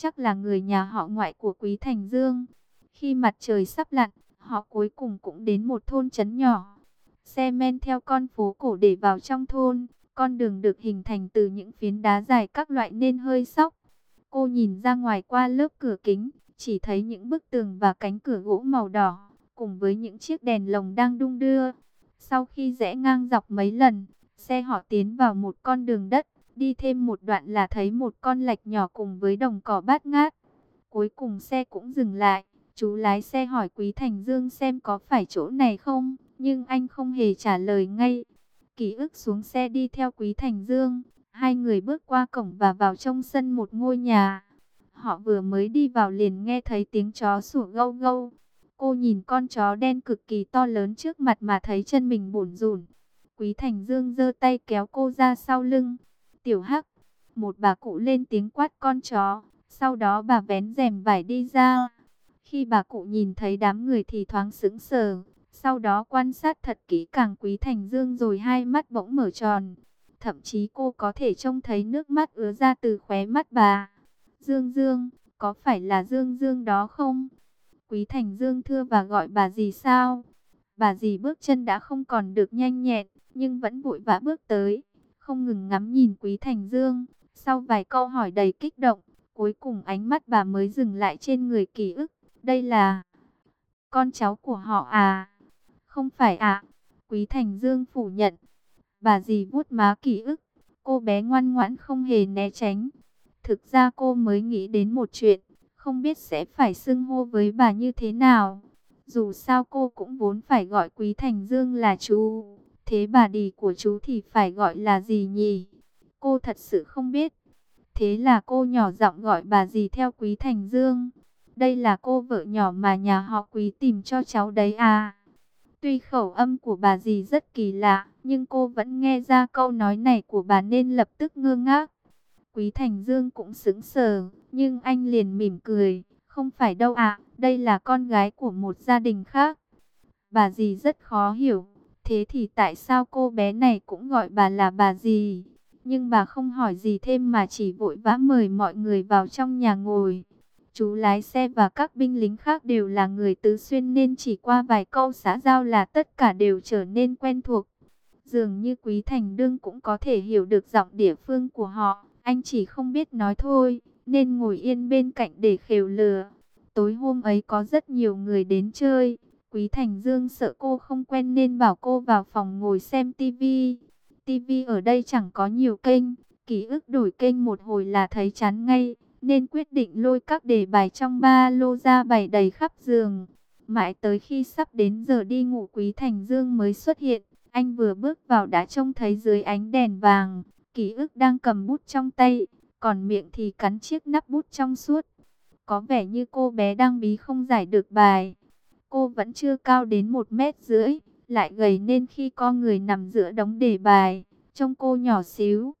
chắc là người nhà họ ngoại của Quý Thành Dương. Khi mặt trời sắp lặn, họ cuối cùng cũng đến một thôn trấn nhỏ. Xe men theo con phố cổ để vào trong thôn. Con đường được hình thành từ những phiến đá dài các loại nên hơi xóc. Cô nhìn ra ngoài qua lớp cửa kính, chỉ thấy những bức tường và cánh cửa gỗ màu đỏ, cùng với những chiếc đèn lồng đang đung đưa. Sau khi rẽ ngang dọc mấy lần, xe họ tiến vào một con đường đất, đi thêm một đoạn là thấy một con lạch nhỏ cùng với đồng cỏ bát ngát. Cuối cùng xe cũng dừng lại, chú lái xe hỏi Quý Thành Dương xem có phải chỗ này không, nhưng anh không hề trả lời ngay. Ký ức xuống xe đi theo Quý Thành Dương, hai người bước qua cổng và vào trong sân một ngôi nhà. Họ vừa mới đi vào liền nghe thấy tiếng chó sủa gâu gâu. Cô nhìn con chó đen cực kỳ to lớn trước mặt mà thấy chân mình bủn rủn. Quý Thành Dương giơ tay kéo cô ra sau lưng. Tiểu Hắc, một bà cụ lên tiếng quát con chó. Sau đó bà vén rèm vải đi ra. Khi bà cụ nhìn thấy đám người thì thoáng sững sờ. Sau đó quan sát thật kỹ càng Quý Thành Dương rồi hai mắt bỗng mở tròn. Thậm chí cô có thể trông thấy nước mắt ứa ra từ khóe mắt bà. Dương Dương, có phải là Dương Dương đó không? Quý Thành Dương thưa và gọi bà dì sao? Bà dì bước chân đã không còn được nhanh nhẹn, nhưng vẫn vội vã bước tới, không ngừng ngắm nhìn Quý Thành Dương. Sau vài câu hỏi đầy kích động, cuối cùng ánh mắt bà mới dừng lại trên người Ký Ức. Đây là con cháu của họ à? Không phải ạ. Quý Thành Dương phủ nhận. Bà dì vuốt má Ký Ức. Cô bé ngoan ngoãn không hề né tránh. Thực ra cô mới nghĩ đến một chuyện, không biết sẽ phải xưng hô với bà như thế nào. Dù sao cô cũng vốn phải gọi Quý Thành Dương là chú. Thế bà đì của chú thì phải gọi là gì nhỉ? Cô thật sự không biết. Thế là cô nhỏ giọng gọi bà dì theo Quý Thành Dương. Đây là cô vợ nhỏ mà nhà họ Quý tìm cho cháu đấy à? Tuy khẩu âm của bà dì rất kỳ lạ, nhưng cô vẫn nghe ra câu nói này của bà nên lập tức ngơ ngác. Quý Thành Dương cũng sững sờ, nhưng anh liền mỉm cười. Không phải đâu ạ, đây là con gái của một gia đình khác. Bà dì rất khó hiểu. Thế thì tại sao cô bé này cũng gọi bà là bà dì? Nhưng bà không hỏi gì thêm mà chỉ vội vã mời mọi người vào trong nhà ngồi. Chú lái xe và các binh lính khác đều là người Tứ Xuyên nên chỉ qua vài câu xã giao là tất cả đều trở nên quen thuộc. Dường như Quý Thành Dương cũng có thể hiểu được giọng địa phương của họ. Anh chỉ không biết nói thôi, nên ngồi yên bên cạnh để khều lừa. Tối hôm ấy có rất nhiều người đến chơi. Quý Thành Dương sợ cô không quen nên bảo cô vào phòng ngồi xem tivi. Tivi ở đây chẳng có nhiều kênh, Ký Ức đổi kênh một hồi là thấy chán ngay, nên quyết định lôi các đề bài trong ba lô ra bày đầy khắp giường. Mãi tới khi sắp đến giờ đi ngủ Quý Thành Dương mới xuất hiện. Anh vừa bước vào đã trông thấy dưới ánh đèn vàng, Ký Ức đang cầm bút trong tay, còn miệng thì cắn chiếc nắp bút trong suốt. Có vẻ như cô bé đang bí không giải được bài. Cô vẫn chưa cao đến một mét rưỡi, lại gầy nên khi con người nằm giữa đống đề bài, trông cô nhỏ xíu.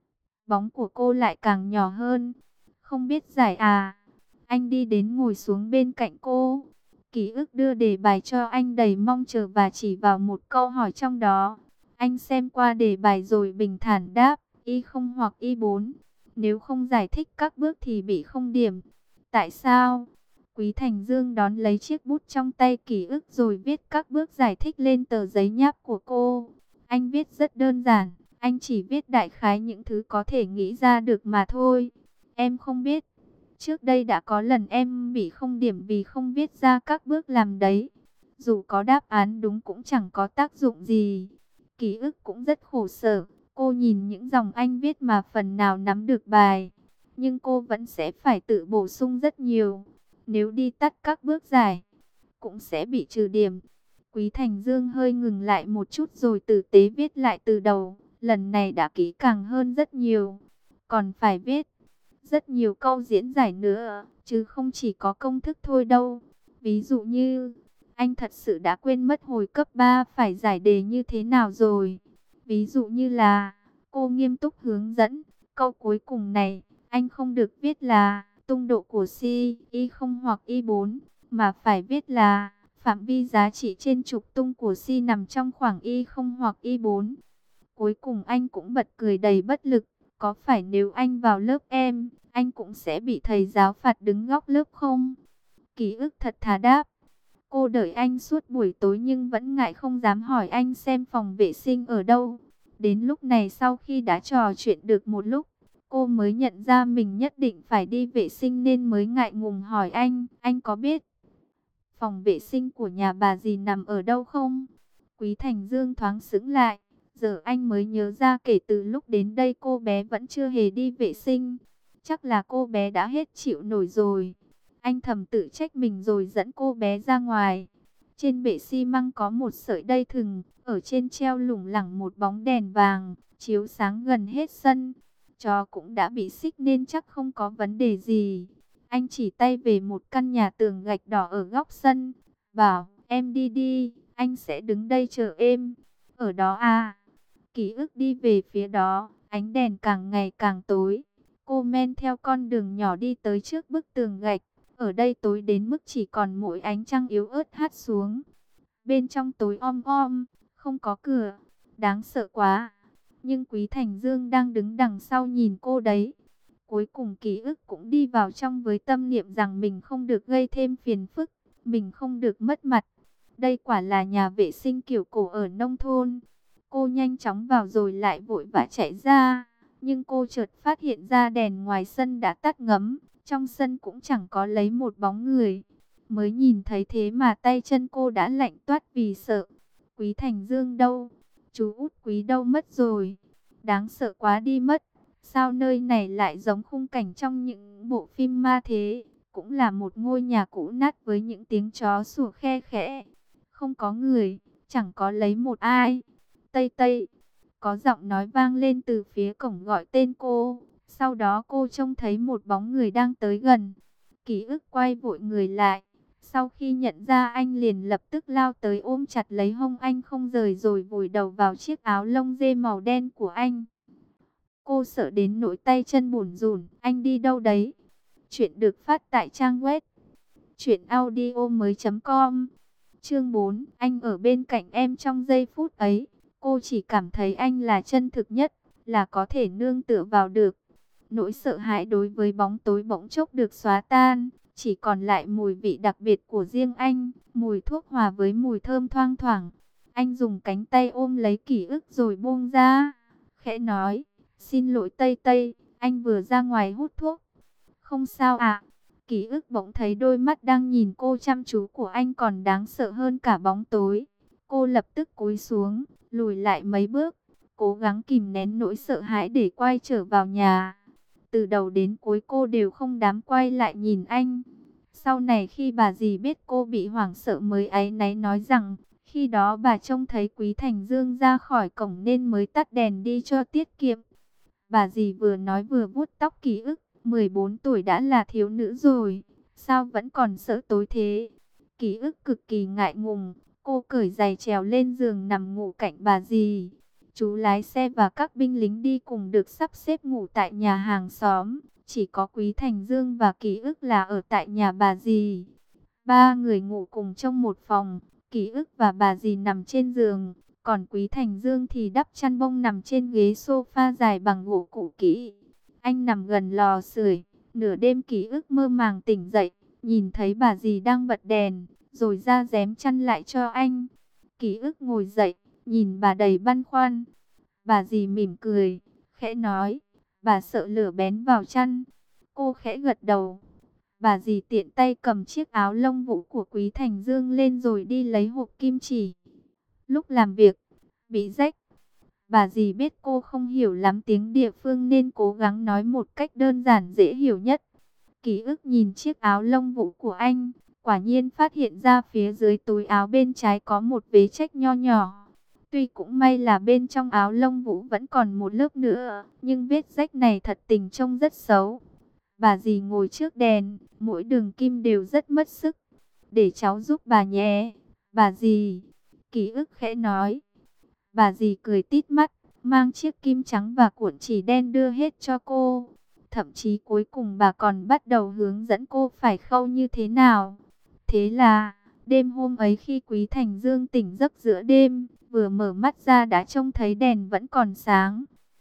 Bóng của cô lại càng nhỏ hơn. Không biết giải à? Anh đi đến ngồi xuống bên cạnh cô. Ký Ức đưa đề bài cho anh đầy mong chờ và chỉ vào một câu hỏi trong đó. Anh xem qua đề bài rồi bình thản đáp, y không hoặc y bốn. Nếu không giải thích các bước thì bị không điểm. Tại sao? Quý Thành Dương đón lấy chiếc bút trong tay Ký Ức rồi viết các bước giải thích lên tờ giấy nháp của cô. Anh viết rất đơn giản, anh chỉ viết đại khái những thứ có thể nghĩ ra được mà thôi. Em không biết. Trước đây đã có lần em bị không điểm vì không viết ra các bước làm đấy. Dù có đáp án đúng cũng chẳng có tác dụng gì. Ký Ức cũng rất khổ sở. Cô nhìn những dòng anh viết mà phần nào nắm được bài. Nhưng cô vẫn sẽ phải tự bổ sung rất nhiều. Nếu đi tắt các bước giải, cũng sẽ bị trừ điểm. Quý Thành Dương hơi ngừng lại một chút rồi tử tế viết lại từ đầu. Lần này đã kỹ càng hơn rất nhiều. Còn phải viết rất nhiều câu diễn giải nữa, chứ không chỉ có công thức thôi đâu. Ví dụ như, anh thật sự đã quên mất hồi cấp ba phải giải đề như thế nào rồi. Ví dụ như là, cô nghiêm túc hướng dẫn, câu cuối cùng này, anh không được viết là tung độ của Si, Y không hoặc Y bốn, mà phải viết là phạm vi giá trị trên trục tung của Si nằm trong khoảng Y không hoặc Y bốn. Cuối cùng anh cũng bật cười đầy bất lực. có phải nếu anh vào lớp em, anh cũng sẽ bị thầy giáo phạt đứng góc lớp không? Ký ức thật thà đáp. Cô đợi anh suốt buổi tối nhưng vẫn ngại không dám hỏi anh xem phòng vệ sinh ở đâu. Đến lúc này sau khi đã trò chuyện được một lúc, cô mới nhận ra mình nhất định phải đi vệ sinh nên mới ngại ngùng hỏi anh, anh có biết phòng vệ sinh của nhà bà dì nằm ở đâu không? Quý Thành Dương thoáng sững lại, giờ anh mới nhớ ra kể từ lúc đến đây cô bé vẫn chưa hề đi vệ sinh. Chắc là cô bé đã hết chịu nổi rồi. Anh thầm tự trách mình rồi dẫn cô bé ra ngoài. Trên bệ xi măng có một sợi dây thừng, ở trên treo lủng lẳng một bóng đèn vàng, chiếu sáng gần hết sân. Chó cũng đã bị xích nên chắc không có vấn đề gì. Anh chỉ tay về một căn nhà tường gạch đỏ ở góc sân, bảo em đi đi, anh sẽ đứng đây chờ em. Ở đó à? Ký ức đi về phía đó, ánh đèn càng ngày càng tối. Cô men theo con đường nhỏ đi tới trước bức tường gạch. Ở đây tối đến mức chỉ còn mỗi ánh trăng yếu ớt hắt xuống. Bên trong tối om om, không có cửa, đáng sợ quá. Nhưng Quý Thành Dương đang đứng đằng sau nhìn cô đấy. Cuối cùng ký ức cũng đi vào trong với tâm niệm rằng mình không được gây thêm phiền phức, mình không được mất mặt. Đây quả là nhà vệ sinh kiểu cổ ở nông thôn. Cô nhanh chóng vào rồi lại vội vã chạy ra. Nhưng cô chợt phát hiện ra đèn ngoài sân đã tắt ngấm. Trong sân cũng chẳng có lấy một bóng người. Mới nhìn thấy thế mà tay chân cô đã lạnh toát vì sợ. Quý Thành Dương đâu? Chú út Quý đâu mất rồi? Đáng sợ quá đi mất. Sao nơi này lại giống khung cảnh trong những bộ phim ma thế? Cũng là một ngôi nhà cũ nát với những tiếng chó sủa khe khẽ. Không có người, chẳng có lấy một ai. Tây Tây, có giọng nói vang lên từ phía cổng gọi tên cô. Sau đó cô trông thấy một bóng người đang tới gần. Ký ức quay vội người lại. Sau khi nhận ra anh liền lập tức lao tới ôm chặt lấy hông anh không rời rồi vùi đầu vào chiếc áo lông dê màu đen của anh. Cô sợ đến nỗi tay chân bủn rủn. Anh đi đâu đấy? Chuyện được phát tại trang web truyện audio mới chấm com. Chương bốn. Anh ở bên cạnh em trong giây phút ấy. Cô chỉ cảm thấy anh là chân thực nhất, là có thể nương tựa vào được. Nỗi sợ hãi đối với bóng tối bỗng chốc được xóa tan, chỉ còn lại mùi vị đặc biệt của riêng anh, mùi thuốc hòa với mùi thơm thoang thoảng. Anh dùng cánh tay ôm lấy ký ức rồi buông ra, khẽ nói, xin lỗi Tây Tây, anh vừa ra ngoài hút thuốc. Không sao ạ. Ký ức bỗng thấy đôi mắt đang nhìn cô chăm chú của anh còn đáng sợ hơn cả bóng tối. Cô lập tức cúi xuống, lùi lại mấy bước, cố gắng kìm nén nỗi sợ hãi để quay trở vào nhà. Từ đầu đến cuối cô đều không dám quay lại nhìn anh. Sau này khi bà dì biết cô bị hoảng sợ mới áy náy nói rằng, khi đó bà trông thấy Quý Thành Dương ra khỏi cổng nên mới tắt đèn đi cho tiết kiệm. Bà dì vừa nói vừa vuốt tóc ký ức, mười bốn tuổi đã là thiếu nữ rồi, sao vẫn còn sợ tối thế? Ký ức cực kỳ ngại ngùng, cô cởi giày trèo lên giường nằm ngủ cạnh bà dì. Chú lái xe và các binh lính đi cùng được sắp xếp ngủ tại nhà hàng xóm. Chỉ có Quý Thành Dương và Ký ức là ở tại nhà bà dì. Ba người ngủ cùng trong một phòng. Ký ức và bà dì nằm trên giường. Còn Quý Thành Dương thì đắp chăn bông nằm trên ghế sofa dài bằng gỗ cũ kỹ. Anh nằm gần lò sưởi. Nửa đêm Ký ức mơ màng tỉnh dậy. Nhìn thấy bà dì đang bật đèn. Rồi ra rém chăn lại cho anh. Ký ức ngồi dậy. Nhìn bà đầy băn khoăn. Bà dì mỉm cười, khẽ nói, bà sợ lửa bén vào chăn. Cô khẽ gật đầu. Bà dì tiện tay cầm chiếc áo lông vũ của Quý Thành Dương lên rồi đi lấy hộp kim chỉ. Lúc làm việc, bị rách. Bà dì biết cô không hiểu lắm tiếng địa phương nên cố gắng nói một cách đơn giản dễ hiểu nhất. Ký ức nhìn chiếc áo lông vũ của anh, quả nhiên phát hiện ra phía dưới túi áo bên trái có một vết rách nho nhỏ. Tuy cũng may là bên trong áo lông vũ vẫn còn một lớp nữa, nhưng vết rách này thật tình trông rất xấu. Bà dì ngồi trước đèn, mỗi đường kim đều rất mất sức. Để cháu giúp bà nhé. Bà dì, Ký ức khẽ nói. Bà dì cười tít mắt, mang chiếc kim trắng và cuộn chỉ đen đưa hết cho cô. Thậm chí cuối cùng bà còn bắt đầu hướng dẫn cô phải khâu như thế nào. Thế là, đêm hôm ấy khi Quý Thành Dương tỉnh giấc giữa đêm, vừa mở mắt ra đã trông thấy đèn vẫn còn sáng.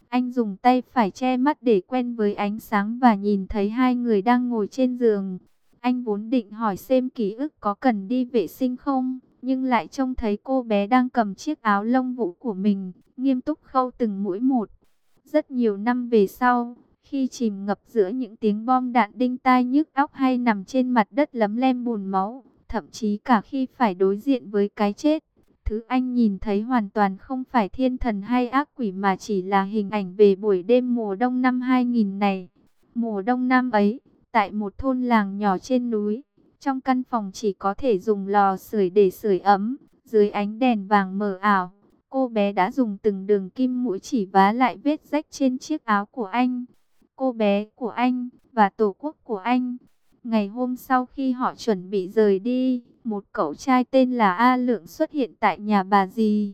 Anh dùng tay phải che mắt để quen với ánh sáng và nhìn thấy hai người đang ngồi trên giường. Anh vốn định hỏi xem ký ức có cần đi vệ sinh không, nhưng lại trông thấy cô bé đang cầm chiếc áo lông vũ của mình, nghiêm túc khâu từng mũi một. Rất nhiều năm về sau, khi chìm ngập giữa những tiếng bom đạn đinh tai nhức óc hay nằm trên mặt đất lấm lem bùn máu, thậm chí cả khi phải đối diện với cái chết, thứ anh nhìn thấy hoàn toàn không phải thiên thần hay ác quỷ mà chỉ là hình ảnh về buổi đêm mùa đông năm hai nghìn này. Mùa đông năm ấy, tại một thôn làng nhỏ trên núi, trong căn phòng chỉ có thể dùng lò sưởi để sưởi ấm, dưới ánh đèn vàng mờ ảo, cô bé đã dùng từng đường kim mũi chỉ vá lại vết rách trên chiếc áo của anh. Cô bé của anh và tổ quốc của anh. Ngày hôm sau khi họ chuẩn bị rời đi, một cậu trai tên là A Lượng xuất hiện tại nhà bà dì.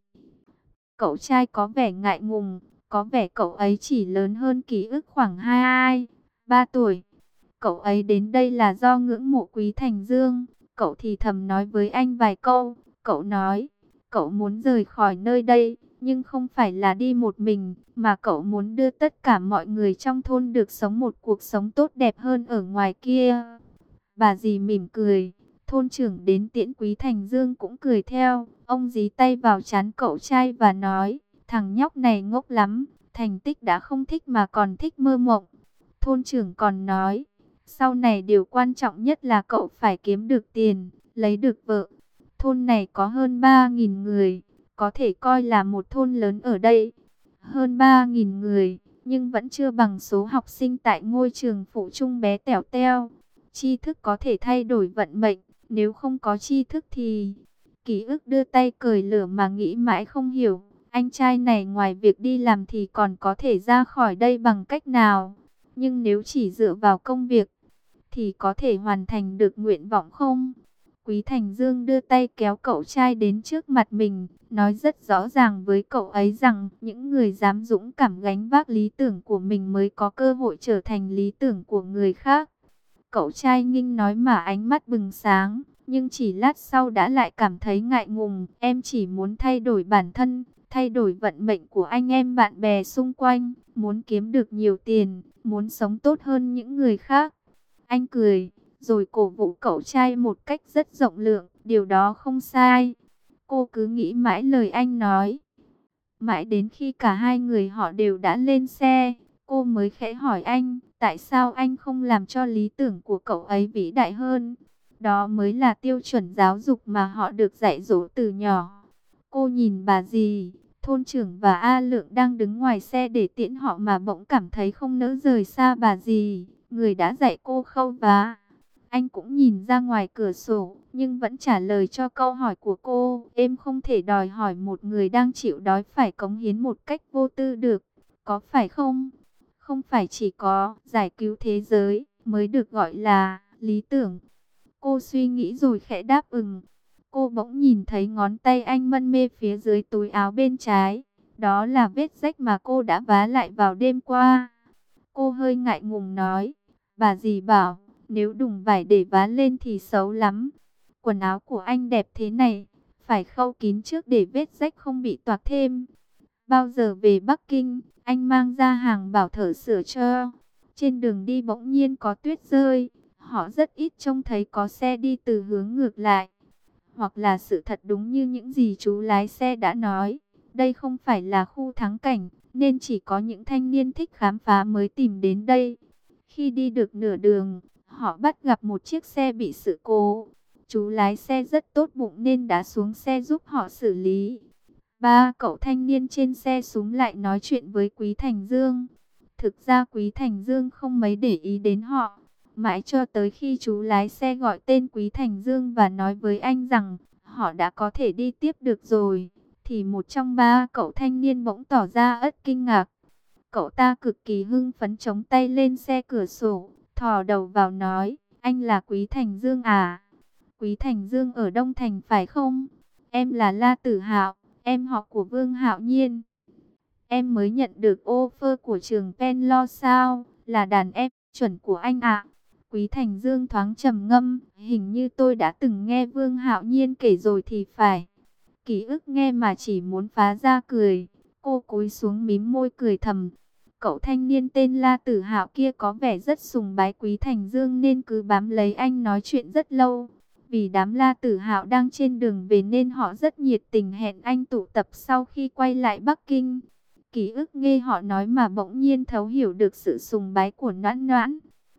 Cậu trai có vẻ ngại ngùng, có vẻ cậu ấy chỉ lớn hơn ký ức khoảng hai, ba tuổi. Cậu ấy đến đây là do ngưỡng mộ Quý Thành Dương. Cậu thì thầm nói với anh vài câu. Cậu nói, cậu muốn rời khỏi nơi đây, nhưng không phải là đi một mình, mà cậu muốn đưa tất cả mọi người trong thôn được sống một cuộc sống tốt đẹp hơn ở ngoài kia. Bà dì mỉm cười, thôn trưởng đến tiễn Quý Thành Dương cũng cười theo. Ông dí tay vào trán cậu trai và nói, thằng nhóc này ngốc lắm, thành tích đã không thích mà còn thích mơ mộng. Thôn trưởng còn nói, sau này điều quan trọng nhất là cậu phải kiếm được tiền, lấy được vợ. Thôn này có hơn ba nghìn người, có thể coi là một thôn lớn ở đây. Hơn ba nghìn người, nhưng vẫn chưa bằng số học sinh tại ngôi trường phụ trung bé tẻo teo. Tri thức có thể thay đổi vận mệnh, nếu không có tri thức thì... Ký ức đưa tay cởi lửa mà nghĩ mãi không hiểu, anh trai này ngoài việc đi làm thì còn có thể ra khỏi đây bằng cách nào? Nhưng nếu chỉ dựa vào công việc, thì có thể hoàn thành được nguyện vọng không? Quý Thành Dương đưa tay kéo cậu trai đến trước mặt mình, nói rất rõ ràng với cậu ấy rằng những người dám dũng cảm gánh vác lý tưởng của mình mới có cơ hội trở thành lý tưởng của người khác. Cậu trai nghinh nói mà ánh mắt bừng sáng, nhưng chỉ lát sau đã lại cảm thấy ngại ngùng. Em chỉ muốn thay đổi bản thân, thay đổi vận mệnh của anh em bạn bè xung quanh, muốn kiếm được nhiều tiền, muốn sống tốt hơn những người khác. Anh cười, rồi cổ vũ cậu trai một cách rất rộng lượng, điều đó không sai. Cô cứ nghĩ mãi lời anh nói. Mãi đến khi cả hai người họ đều đã lên xe, cô mới khẽ hỏi anh, tại sao anh không làm cho lý tưởng của cậu ấy vĩ đại hơn? Đó mới là tiêu chuẩn giáo dục mà họ được dạy dỗ từ nhỏ. Cô nhìn bà dì, thôn trưởng và A Lượng đang đứng ngoài xe để tiễn họ mà bỗng cảm thấy không nỡ rời xa bà dì, người đã dạy cô khâu vá. Anh cũng nhìn ra ngoài cửa sổ, nhưng vẫn trả lời cho câu hỏi của cô. Em không thể đòi hỏi một người đang chịu đói phải cống hiến một cách vô tư được, có phải không? Không phải chỉ có giải cứu thế giới mới được gọi là lý tưởng. Cô suy nghĩ rồi khẽ đáp ừm. Cô bỗng nhìn thấy ngón tay anh mân mê phía dưới túi áo bên trái. Đó là vết rách mà cô đã vá lại vào đêm qua. Cô hơi ngại ngùng nói, bà dì bảo, nếu đùng vải để vá lên thì xấu lắm. Quần áo của anh đẹp thế này, phải khâu kín trước để vết rách không bị toạc thêm. Bao giờ về Bắc Kinh, anh mang ra hàng bảo thợ sửa cho. Trên đường đi bỗng nhiên có tuyết rơi, họ rất ít trông thấy có xe đi từ hướng ngược lại. Hoặc là sự thật đúng như những gì chú lái xe đã nói, đây không phải là khu thắng cảnh, nên chỉ có những thanh niên thích khám phá mới tìm đến đây. Khi đi được nửa đường, họ bắt gặp một chiếc xe bị sự cố. Chú lái xe rất tốt bụng nên đã xuống xe giúp họ xử lý. Ba cậu thanh niên trên xe súng lại nói chuyện với Quý Thành Dương. Thực ra Quý Thành Dương không mấy để ý đến họ. Mãi cho tới khi chú lái xe gọi tên Quý Thành Dương và nói với anh rằng họ đã có thể đi tiếp được rồi, thì một trong ba cậu thanh niên bỗng tỏ ra ất kinh ngạc. Cậu ta cực kỳ hưng phấn chống tay lên xe cửa sổ, thò đầu vào nói, anh là Quý Thành Dương à? Quý Thành Dương ở Đông Thành phải không? Em là La Tử Hạo, em họ của Vương Hạo Nhiên. Em mới nhận được offer của trường Penlo sao? Là đàn em chuẩn của anh ạ. Quý Thành Dương thoáng trầm ngâm, hình như tôi đã từng nghe Vương Hạo Nhiên kể rồi thì phải. Ký ức nghe mà chỉ muốn phá ra cười. Cô cúi xuống mím môi cười thầm. cậu thanh niên tên La Tử Hạo kia có vẻ rất sùng bái Quý Thành Dương nên cứ bám lấy anh nói chuyện rất lâu. Vì đám La Tử Hạo đang trên đường về nên họ rất nhiệt tình hẹn anh tụ tập sau khi quay lại Bắc Kinh. Ký ức nghe họ nói mà bỗng nhiên thấu hiểu được sự sùng bái của Noãn Noãn.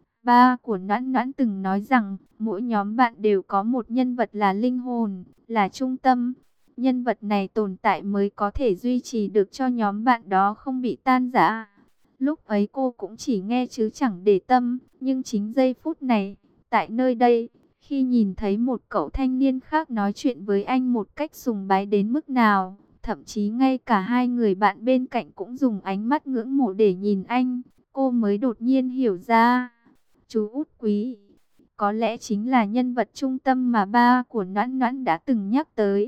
Ba của Noãn Noãn từng nói rằng mỗi nhóm bạn đều có một nhân vật là linh hồn, là trung tâm. Nhân vật này tồn tại mới có thể duy trì được cho nhóm bạn đó không bị tan rã. Lúc ấy cô cũng chỉ nghe chứ chẳng để tâm, nhưng chính giây phút này, tại nơi đây, khi nhìn thấy một cậu thanh niên khác nói chuyện với anh một cách sùng bái đến mức nào, thậm chí ngay cả hai người bạn bên cạnh cũng dùng ánh mắt ngưỡng mộ để nhìn anh, cô mới đột nhiên hiểu ra. Chú Út Quý, có lẽ chính là nhân vật trung tâm mà ba của Noãn Noãn đã từng nhắc tới.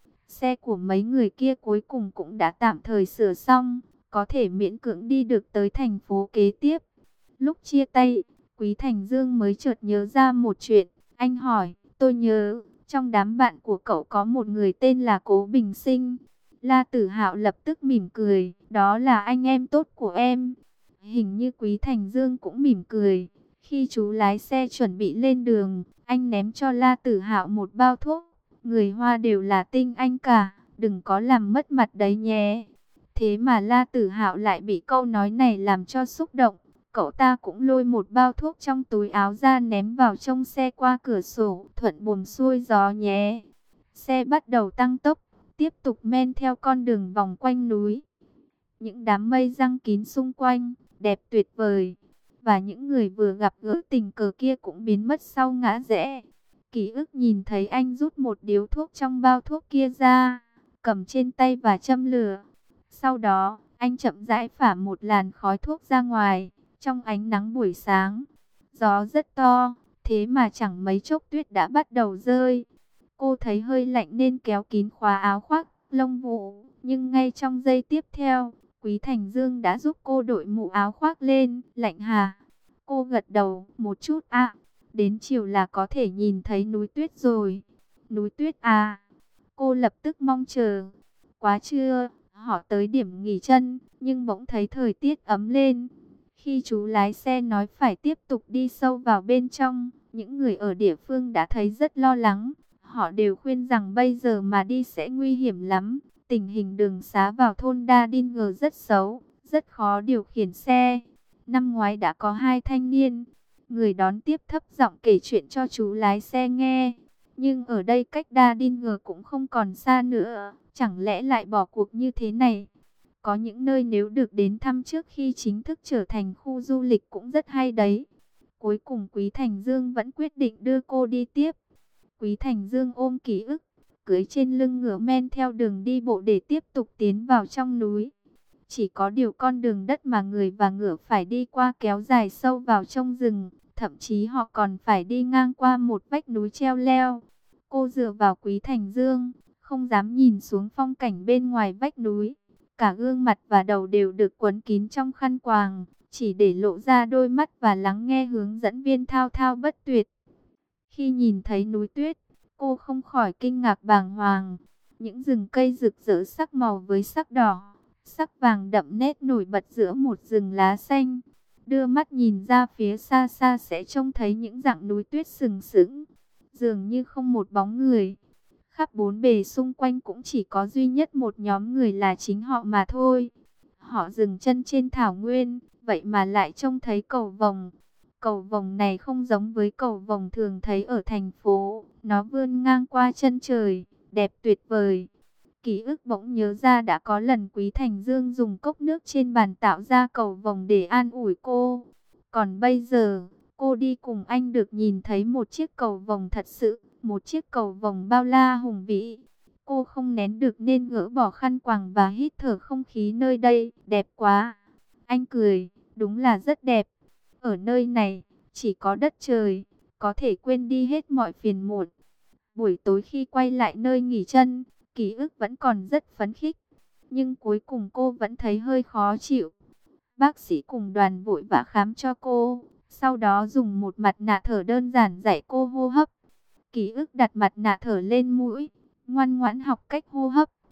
Xe của mấy người kia cuối cùng cũng đã tạm thời sửa xong, có thể miễn cưỡng đi được tới thành phố kế tiếp. Lúc chia tay, Quý Thành Dương mới chợt nhớ ra một chuyện. Anh hỏi, tôi nhớ, trong đám bạn của cậu có một người tên là Cố Bình Sinh. La Tử Hạo lập tức mỉm cười, đó là anh em tốt của em. Hình như Quý Thành Dương cũng mỉm cười. Khi chú lái xe chuẩn bị lên đường, anh ném cho La Tử Hạo một bao thuốc. Người Hoa đều là tinh anh cả, đừng có làm mất mặt đấy nhé. Thế mà La Tử Hạo lại bị câu nói này làm cho xúc động. Cậu ta cũng lôi một bao thuốc trong túi áo ra ném vào trong xe qua cửa sổ, thuận buồm xuôi gió nhé. Xe bắt đầu tăng tốc, tiếp tục men theo con đường vòng quanh núi. Những đám mây giăng kín xung quanh, đẹp tuyệt vời. Và những người vừa gặp gỡ tình cờ kia cũng biến mất sau ngã rẽ. Ký ức nhìn thấy anh rút một điếu thuốc trong bao thuốc kia ra, cầm trên tay và châm lửa. Sau đó, anh chậm rãi phả một làn khói thuốc ra ngoài, trong ánh nắng buổi sáng. Gió rất to, thế mà chẳng mấy chốc tuyết đã bắt đầu rơi. Cô thấy hơi lạnh nên kéo kín khóa áo khoác lông vũ, nhưng ngay trong giây tiếp theo, Quý Thành Dương đã giúp cô đội mũ áo khoác lên. Lạnh hả? Cô gật đầu, một chút ạ. Đến chiều là có thể nhìn thấy núi tuyết rồi. Núi tuyết à? Cô lập tức mong chờ. Quá trưa, họ tới điểm nghỉ chân, nhưng bỗng thấy thời tiết ấm lên. Khi chú lái xe nói phải tiếp tục đi sâu vào bên trong, những người ở địa phương đã thấy rất lo lắng. Họ đều khuyên rằng bây giờ mà đi sẽ nguy hiểm lắm. Tình hình đường xá vào thôn Đa Đinh Ngờ rất xấu, rất khó điều khiển xe. Năm ngoái đã có hai thanh niên. Người đón tiếp thấp giọng kể chuyện cho chú lái xe nghe. Nhưng ở đây cách Đa Đinh Ngờ cũng không còn xa nữa. Chẳng lẽ lại bỏ cuộc như thế này? Có những nơi nếu được đến thăm trước khi chính thức trở thành khu du lịch cũng rất hay đấy. Cuối cùng Quý Thành Dương vẫn quyết định đưa cô đi tiếp. Quý Thành Dương ôm ký ức, cưỡi trên lưng ngựa men theo đường đi bộ để tiếp tục tiến vào trong núi. Chỉ có điều con đường đất mà người và ngựa phải đi qua kéo dài sâu vào trong rừng. Thậm chí họ còn phải đi ngang qua một vách núi treo leo. Cô dựa vào Quý Thành Dương, không dám nhìn xuống phong cảnh bên ngoài vách núi. Cả gương mặt và đầu đều được quấn kín trong khăn quàng, chỉ để lộ ra đôi mắt và lắng nghe hướng dẫn viên thao thao bất tuyệt. Khi nhìn thấy núi tuyết, cô không khỏi kinh ngạc bàng hoàng. Những rừng cây rực rỡ sắc màu với sắc đỏ, sắc vàng đậm nét nổi bật giữa một rừng lá xanh. Đưa mắt nhìn ra phía xa xa sẽ trông thấy những dặng núi tuyết sừng sững, dường như không một bóng người. Khắp bốn bề xung quanh cũng chỉ có duy nhất một nhóm người là chính họ mà thôi. Họ dừng chân trên thảo nguyên, vậy mà lại trông thấy cầu vồng. Cầu vồng này không giống với cầu vồng thường thấy ở thành phố, nó vươn ngang qua chân trời, đẹp tuyệt vời. Ký ức bỗng nhớ ra đã có lần Quý Thành Dương dùng cốc nước trên bàn tạo ra cầu vồng để an ủi cô. Còn bây giờ, cô đi cùng anh được nhìn thấy một chiếc cầu vồng thật sự, một chiếc cầu vồng bao la hùng vĩ. Cô không nén được nên gỡ bỏ khăn quàng và hít thở không khí nơi đây, đẹp quá. Anh cười, đúng là rất đẹp. Ở nơi này, chỉ có đất trời, có thể quên đi hết mọi phiền muộn. Buổi tối khi quay lại nơi nghỉ chân, ký ức vẫn còn rất phấn khích, nhưng cuối cùng cô vẫn thấy hơi khó chịu. Bác sĩ cùng đoàn vội vã khám cho cô, sau đó dùng một mặt nạ thở đơn giản dạy cô hô hấp. Ký ức đặt mặt nạ thở lên mũi, ngoan ngoãn học cách hô hấp.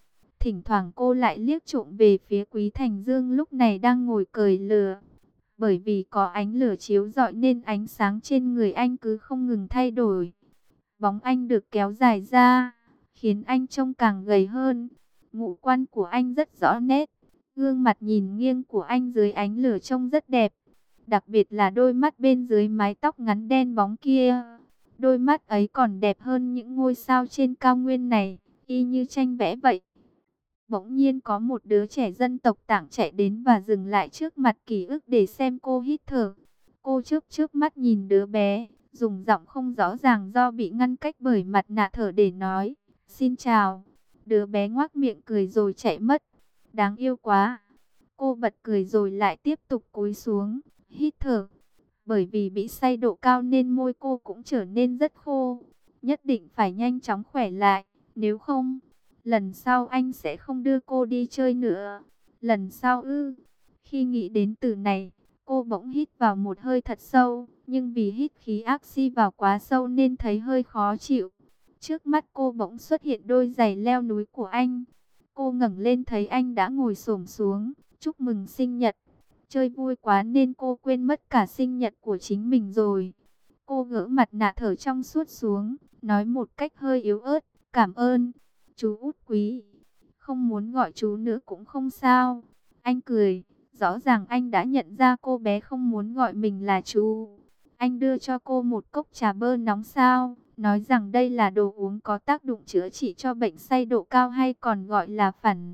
Thỉnh thoảng cô lại liếc trộm về phía Quý Thành Dương lúc này đang ngồi cởi lửa. Bởi vì có ánh lửa chiếu rọi nên ánh sáng trên người anh cứ không ngừng thay đổi. Bóng anh được kéo dài ra, khiến anh trông càng gầy hơn. Ngũ quan của anh rất rõ nét. Gương mặt nhìn nghiêng của anh dưới ánh lửa trông rất đẹp. Đặc biệt là đôi mắt bên dưới mái tóc ngắn đen bóng kia. Đôi mắt ấy còn đẹp hơn những ngôi sao trên cao nguyên này, y như tranh vẽ vậy. Bỗng nhiên có một đứa trẻ dân tộc Tảng chạy đến và dừng lại trước mặt Ký ức để xem cô hít thở. Cô chớp chớp mắt nhìn đứa bé, dùng giọng không rõ ràng do bị ngăn cách bởi mặt nạ thở để nói, xin chào. Đứa bé ngoác miệng cười rồi chạy mất. Đáng yêu quá. Cô bật cười rồi lại tiếp tục cúi xuống, hít thở. Bởi vì bị say độ cao nên môi cô cũng trở nên rất khô. Nhất định phải nhanh chóng khỏe lại, nếu không, lần sau anh sẽ không đưa cô đi chơi nữa. Lần sau ư? Khi nghĩ đến từ này, cô bỗng hít vào một hơi thật sâu, nhưng vì hít khí oxy vào quá sâu nên thấy hơi khó chịu. Trước mắt cô bỗng xuất hiện đôi giày leo núi của anh. Cô ngẩng lên thấy anh đã ngồi xổm xuống, chúc mừng sinh nhật. Chơi vui quá nên cô quên mất cả sinh nhật của chính mình rồi. Cô gỡ mặt nạ thở trong suốt xuống, nói một cách hơi yếu ớt, cảm ơn, chú út quý. Không muốn gọi chú nữa cũng không sao. Anh cười, rõ ràng anh đã nhận ra cô bé không muốn gọi mình là chú. Anh đưa cho cô một cốc trà bơ nóng sao, nói rằng đây là đồ uống có tác dụng chữa trị cho bệnh say độ cao hay còn gọi là phản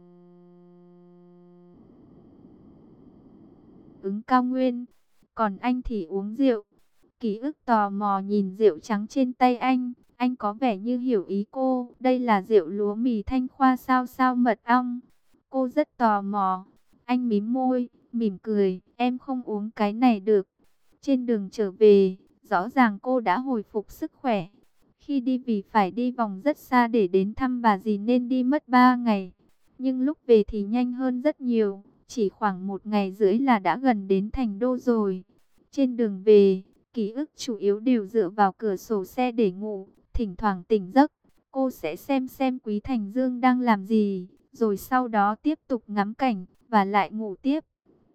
ứng cao nguyên. Còn anh thì uống rượu. Ký ức tò mò nhìn rượu trắng trên tay anh. Anh có vẻ như hiểu ý cô. Đây là rượu lúa mì Thanh Khoa sao sao mật ong. Cô rất tò mò. Anh mím môi, mỉm cười. Em không uống cái này được. Trên đường trở về, rõ ràng cô đã hồi phục sức khỏe. Khi đi vì phải đi vòng rất xa để đến thăm bà dì nên đi mất ba ngày. Nhưng lúc về thì nhanh hơn rất nhiều. Chỉ khoảng một ngày rưỡi là đã gần đến thành đô rồi. Trên đường về, ký ức chủ yếu đều dựa vào cửa sổ xe để ngủ. Thỉnh thoảng tỉnh giấc, cô sẽ xem xem Quý Thành Dương đang làm gì. Rồi sau đó tiếp tục ngắm cảnh và lại ngủ tiếp.